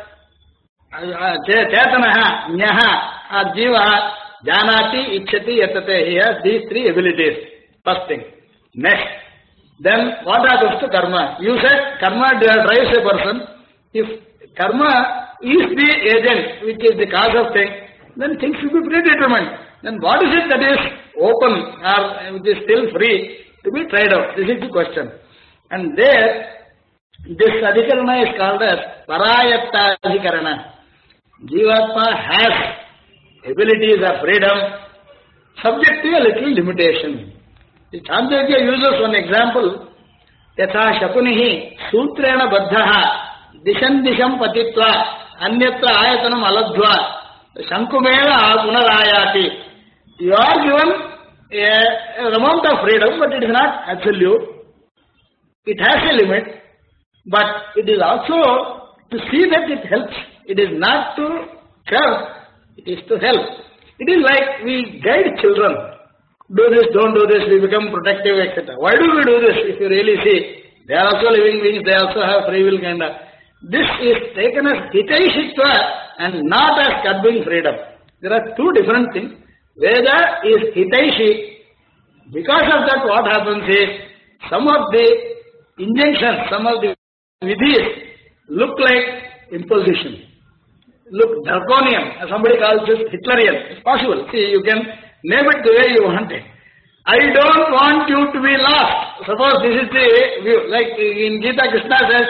Chetanaha, Nyaha, Jiva, Janati, Ichchati, Yatate. He has these three abilities. First thing. Next. Then what happens to karma? You said karma drives a person. If karma is the agent which is the cause of things, then things will be predetermined. Then what is it that is open or which is still free to be tried out? This is the question. And there, this adhikarana is called as Parayatta adhikarana. Jivatma has abilities of freedom subject to a little limitation. The Chandogya uses one example. Yatha Shakunihi Sutrena Baddhaha Dishan Disham Patitva Anyatra Ayatanam Aladhva Shankumeva Punarayati. You are given an amount of freedom, but it is not absolute. It has a limit, but it is also to see that it helps. It is not to curb, it is to help. It is like we guide children. Do this, don't do this, we become protective, etc. Why do we do this? If you really see, they are also living beings, they also have free will kind of. This is taken as hitaishitva and not as curbing freedom. There are two different things. Veda is hitaishi. Because of that, what happens is, some of the injunctions, some of the vidhis look like imposition. Look draconian. Somebody calls this Hitlerian. It's possible. See, you can name it the way you want it. I don't want you to be lost. Suppose this is the view. Like in Gita, Krishna says,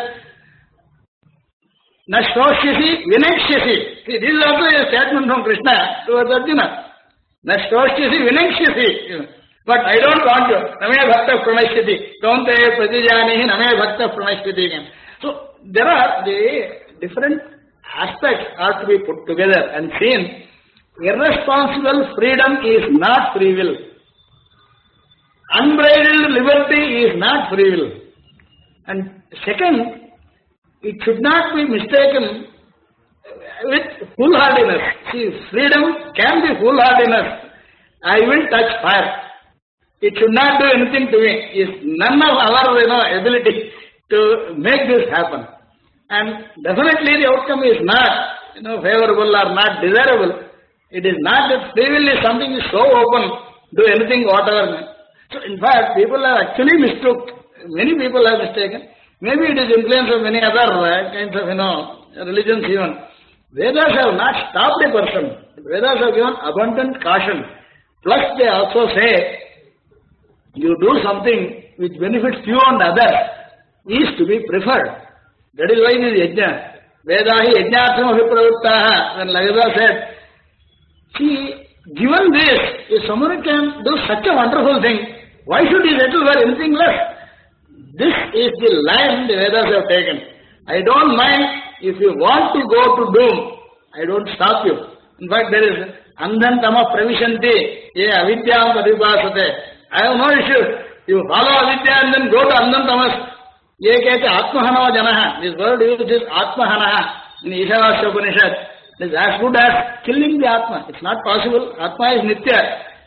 Nashoshyasi vinakshasi. See, this is also a statement from Krishna towards Arjuna. Nashoshyasi vinakshasi. But I don't want you. Name bhakta pranashyati. Don't say pratijanihi name bhakta pranashyati. So, there are the different aspects are to be put together and seen. Irresponsible freedom is not free will. unbridled liberty is not free will. And second, it should not be mistaken with foolhardiness. See, freedom can be foolhardiness. I will touch fire. It should not do anything to me. It's none of our ability to make this happen. And definitely the outcome is not favorable or not desirable. It is not that free will is something is so open, do anything whatever. So in fact, people have actually mistook. Many people have mistaken. Maybe it is influence of many other kinds of religions even. Vedas have not stopped a person. Vedas have given abundant caution. Plus they also say, you do something which benefits you and others is to be preferred. That is why it is yajna. Vedahi yajnatham abhipravruttaha. When Lagada said, see, given this, if someone can do such a wonderful thing, why should he settle for anything less? This is the line the Vedas have taken. I don't mind if you want to go to doom. I don't stop you. In fact, there is andhantama pravishanti ye avidyam padipasate. I have no issue. You follow avidya and then go to andhantamas. Ye kete atmahana janaha. This word used is atmahana in Ishavasya Upanishad. It is as good as killing the Atma. It's not possible. Atma is nitya.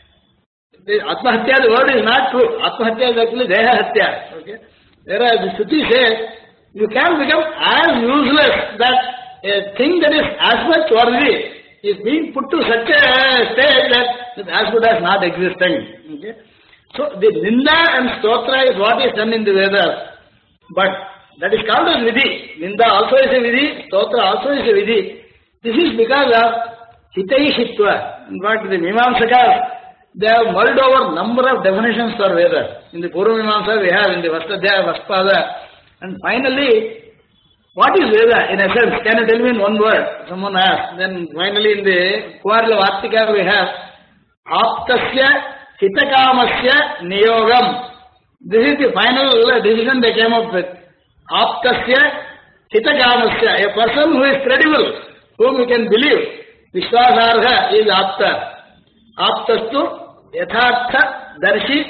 The Atmahatya, the word is not true. Atmahatya is actually Deha Hatya. Okay? Whereas the Shruti says, you can become as useless that a thing that is as much worthy is being put to such a stage that it's as good as not existing. Okay? So the Ninda and Stotra is what is done in the Vedas. But that is called as Vidhi. Ninda also is a Vidhi, Stotra also is a Vidhi. This is because of Hitaishitva. In fact, the Mimamsakas, they have mulled over number of definitions for Vedas. In the Purva Mimamsa we have, in the Vastadhyaya, Vaspada. And finally, what is Veda in essence? Can you tell me in one word? Someone asked. Then finally in the Kuvarila Vartika we have Aptasya Hitakamasya Niyogam. This is the final decision they came up with. Aptasya Hitakamasya. A person who is credible, whom you can believe. Vishwasarha is Apta. Aptastu Yathartha Darshi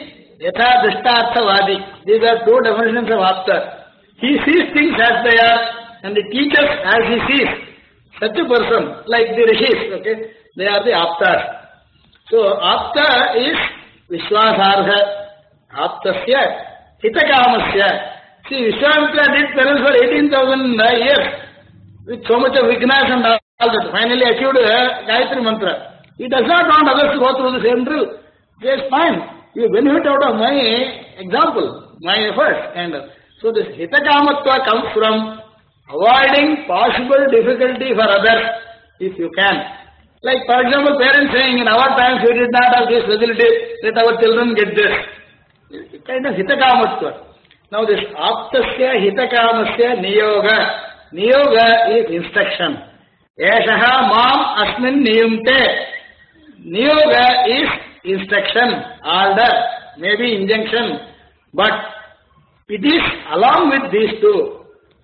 Yathadrishtarthavadi. These are two definitions of Apta. He sees things as they are and he teaches as he sees. Such a person, like the Rishis, okay, they are the Aptas. So Apta is Vishwasarha. Aptasya Hitakamasya. See, Vishwamitra did penance for 18,000 years with so much of vignas and all that. Finally achieved Gayatri Mantra. He does not want others to go through the same drill. Yes, fine. You benefit out of my example, my efforts. And so this Hitakamatva comes from avoiding possible difficulty for others if you can. Like for example, parents saying, in our times we did not have this facility, let our children get this. Kind of Hitakamatva. Now this Aptasya Hitakamasya Niyoga. Niyoga is instruction. Eshaha mam asmin niyumte. Niyoga is instruction, order, maybe injunction. But it is along with these two,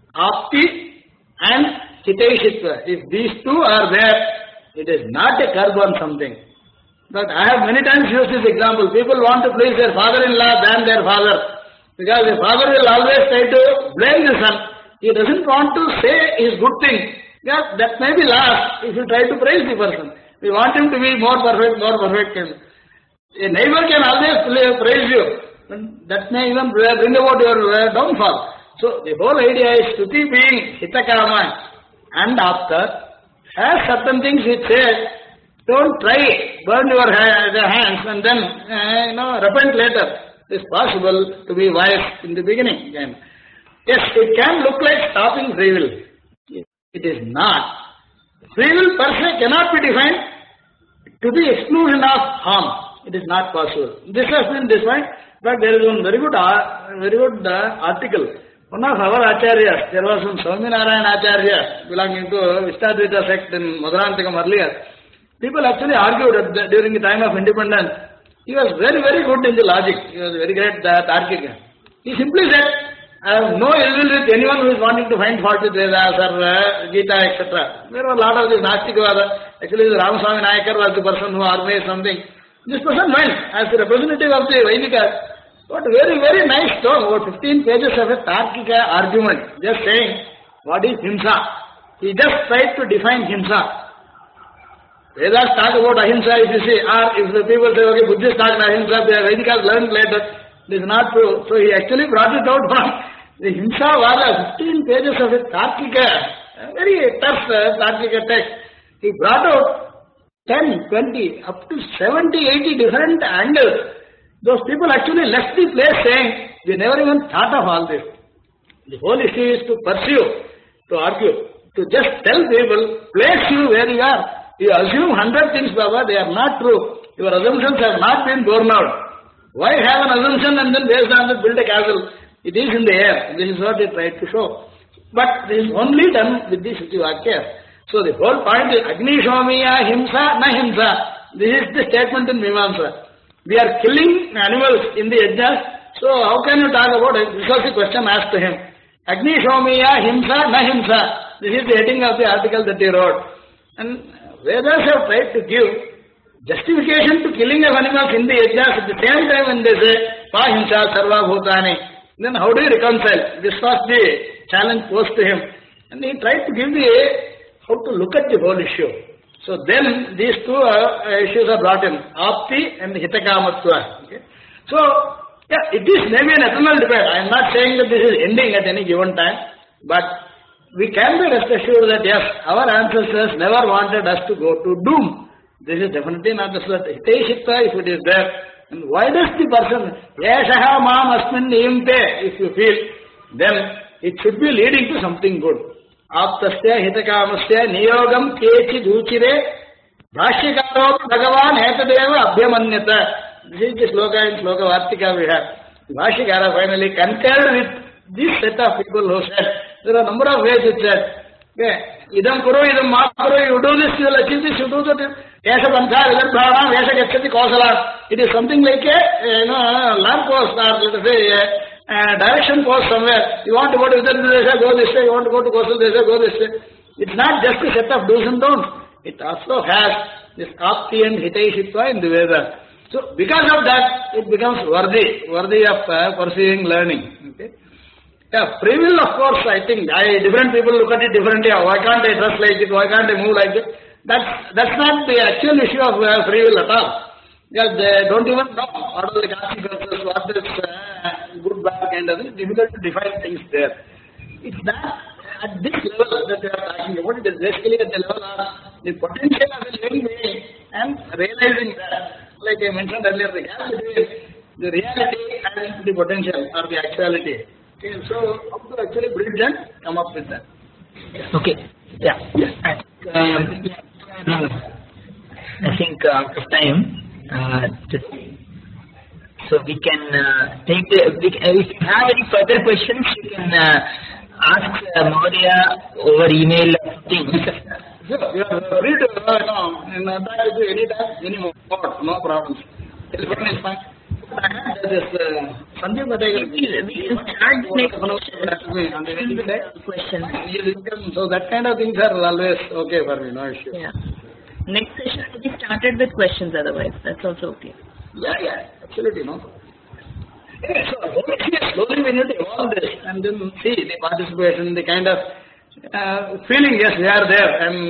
Apti and Hitaishitva. If these two are there, it is not a curb on something. But I have many times used this example. People want to please their father-in-law than their father. Because the father will always try to blame the son. He doesn't want to say his good thing. Yeah, that may be lost if you try to praise the person. We want him to be more perfect, more perfect. A neighbor can always praise you. That may even bring about your downfall. So the whole idea is Shruti being Hitakama and Apta has certain things which say, don't try, burn your hands and then repent later. It is possible to be wise in the beginning. Yes, it can look like stopping free will. It is not. Free will per se cannot be defined to the exclusion of harm. It is not possible. This has been defined, but there is one very good article. One of our acharyas, there was one Swaminarayan Acharya belonging to Vistadvaita sect in Madurantikam earlier. People actually argued that during the time of independence. He was very, very good in the logic. He was a very great Tarkika. He simply said, I have no ill will with anyone who is wanting to find fault with Vedas or Gita, etc. There were a lot of this Nastikavada. Actually, the Ramaswamy Nayakar was the person who organized something. This person went as the representative of the Vaidika. But very, very nice tone, over 15 pages of a Tarkika argument, just saying what is Himsa. He just tried to define Himsa. Vedas talk about ahimsa, if you see, or if the people say, okay, Buddhists talk about ahimsa, the Vedikas learned later. This is not true. So he actually brought it out from the Himsa Vada, 15 pages of a Tarkika, very tough Tarkika text. He brought out 10, 20, up to 70, 80 different angles. Those people actually left the place saying, we never even thought of all this. The whole issue is to pursue, to argue, to just tell people, place you where you are. You assume 100 things, Baba, they are not true. Your assumptions have not been borne out. Why have an assumption and then based on that build a castle? It is in the air. This is what they tried to show. But this is only done with the Shruti-Vakya. So the whole point is, Agni Shomiya Himsa Na Himsa. This is the statement in Mimamsa. We are killing animals in the yajnas, so how can you talk about it? This was the question asked to him. Agni Shomiya Himsa Na Himsa. This is the heading of the article that he wrote. And Vedas have tried to give justification to killing of animals in the yajnas at the same time when they say, Pahimsa Sarva Bhutani. Then how do you reconcile? This was the challenge posed to him. And he tried to give the how to look at the whole issue. So then these two issues are brought in, Apti and Hitakamatva. Okay? So, yeah, it is maybe an eternal debate. I am not saying that this is ending at any given time, but we can be rest assured that yes, our ancestors never wanted us to go to doom. This is definitely not the sort. Hiteshitva, if it is there. And why does the person, Yeshaha Mam Asmin Niyamte, if you feel, then it should be leading to something good. Aptasya Hitakamasya Niyogam Kechi Duchire Bhashyakaro Bhagavan Hetadeva Abhyamanyata. This is the sloka in Sloka Vartika we have. Bhashyakara finally concurred with this set of people who said, there are a number of ways it said, idam kuru, idam ma kuru, you do this, you will achieve this, you do that. Yesha Bantha, Vidar Bhavana, Yesha Gachati Kausala. It is something like a lamp post or let us say a direction post somewhere. You want to go to Vidar Desha, go this way. You want to go to Kausal Desha, go this way. It's not just a set of do's and don'ts. It also has this Apti and Hiteshitva in the Veda. So because of that, it becomes worthy of pursuing learning. Okay? Yeah, free will, of course, I think different people look at it differently. Why can't I dress like it? Why can't I move like it? That's not the actual issue of free will at all. Because they don't even know what are the consequences, what is good, bad kind of thing. It's difficult to define things there. It's not at this level that we are talking about. It is basically at the level of the potential of a living being and realizing that, like I mentioned earlier, the gap between the reality and the potential or the actuality. Okay, so how to actually bridge and come up with that. Okay. Yeah. I think out of time, so we can take if you have any further questions, you can ask Mahodaya over email or something. Sure, you are free to in any time, any more, no problems. Telephone is fine. Sandeep Patel, We can start next question. So that kind of things are always okay for me, no issue. Yeah. Next session will be started with questions otherwise. That's also okay. Yeah, absolutely, no. Yeah, so slowly we need to evolve this and then see the participation, the kind of feeling, yes, we are there, and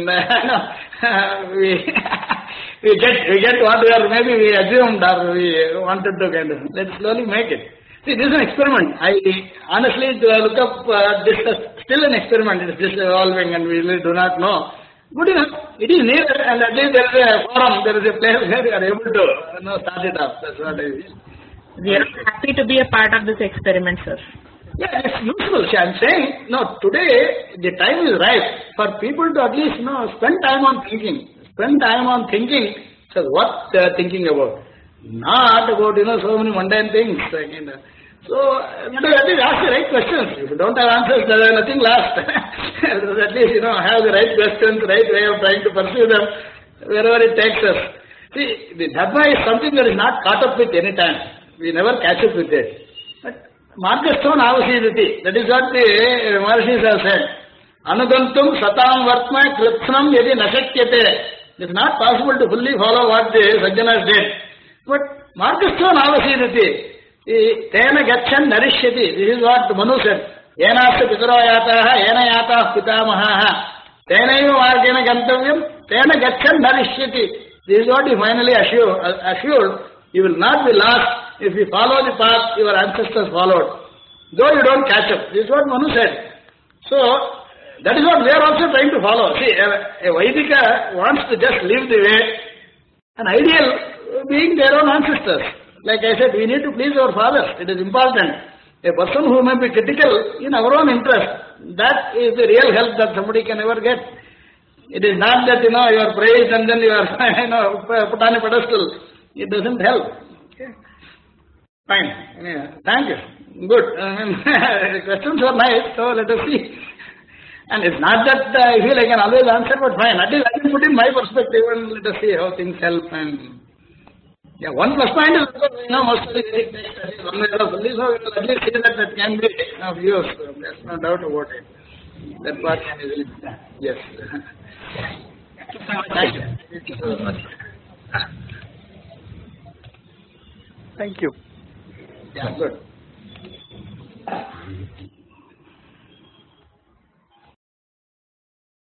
we get what we are, maybe we assumed or we wanted to kind of, let's slowly make it. See, this is an experiment. I honestly look up this as still an experiment. It is just evolving and we really do not know. Good enough. It is near and at least there is a forum, there is a place where we are able to start it up. That's what I mean. We are happy to be a part of this experiment, sir. Yeah, it's useful. See, I'm saying, today the time is right for people to at least spend time on thinking. Spend time on thinking. So what they are thinking about. Not about, so many mundane things. So, at least ask the right questions. If you don't have answers, there is nothing left. At least, have the right questions, right way of trying to pursue them, wherever it takes us. See, the Dharma is something that is not caught up with any time. We never catch up with it. But Margastone Avasidati, that is what the Maharshis have said. Anugantum satam vartma kritsnam yadi nashakyate. It is not possible to fully follow what the Sajjanas did. But Margastone Avasidati, Tena gachan narishyati. This is what Manu said. Yenasya pitaro yataha, yena yataha pitamahaha. Tenaiva margena gantavyam, tena gachan narishyati. This is what he finally assured. You will not be lost if you follow the path your ancestors followed. Though you don't catch up. This is what Manu said. So, that is what we are also trying to follow. See, a Vaidika wants to just live the way, an ideal being their own ancestors. Like I said, we need to please our fathers. It is important. A person who may be critical in our own interest, that is the real help that somebody can ever get. It is not that, you are praised and then you are, put on a pedestal. It doesn't help. Okay. Fine. Yeah. Thank you. Good. The questions are nice, so let us see. And it's not that I feel I can always answer, but fine. At least I can put in my perspective and let us see how things help. And yeah, one plus point is because most of the Vedic texts are one way or fully, so we will at least see that can be of use. There's no doubt about it. That part can easily be done. Yes. Thank you. Thank you so much. Thank you. Yeah, good.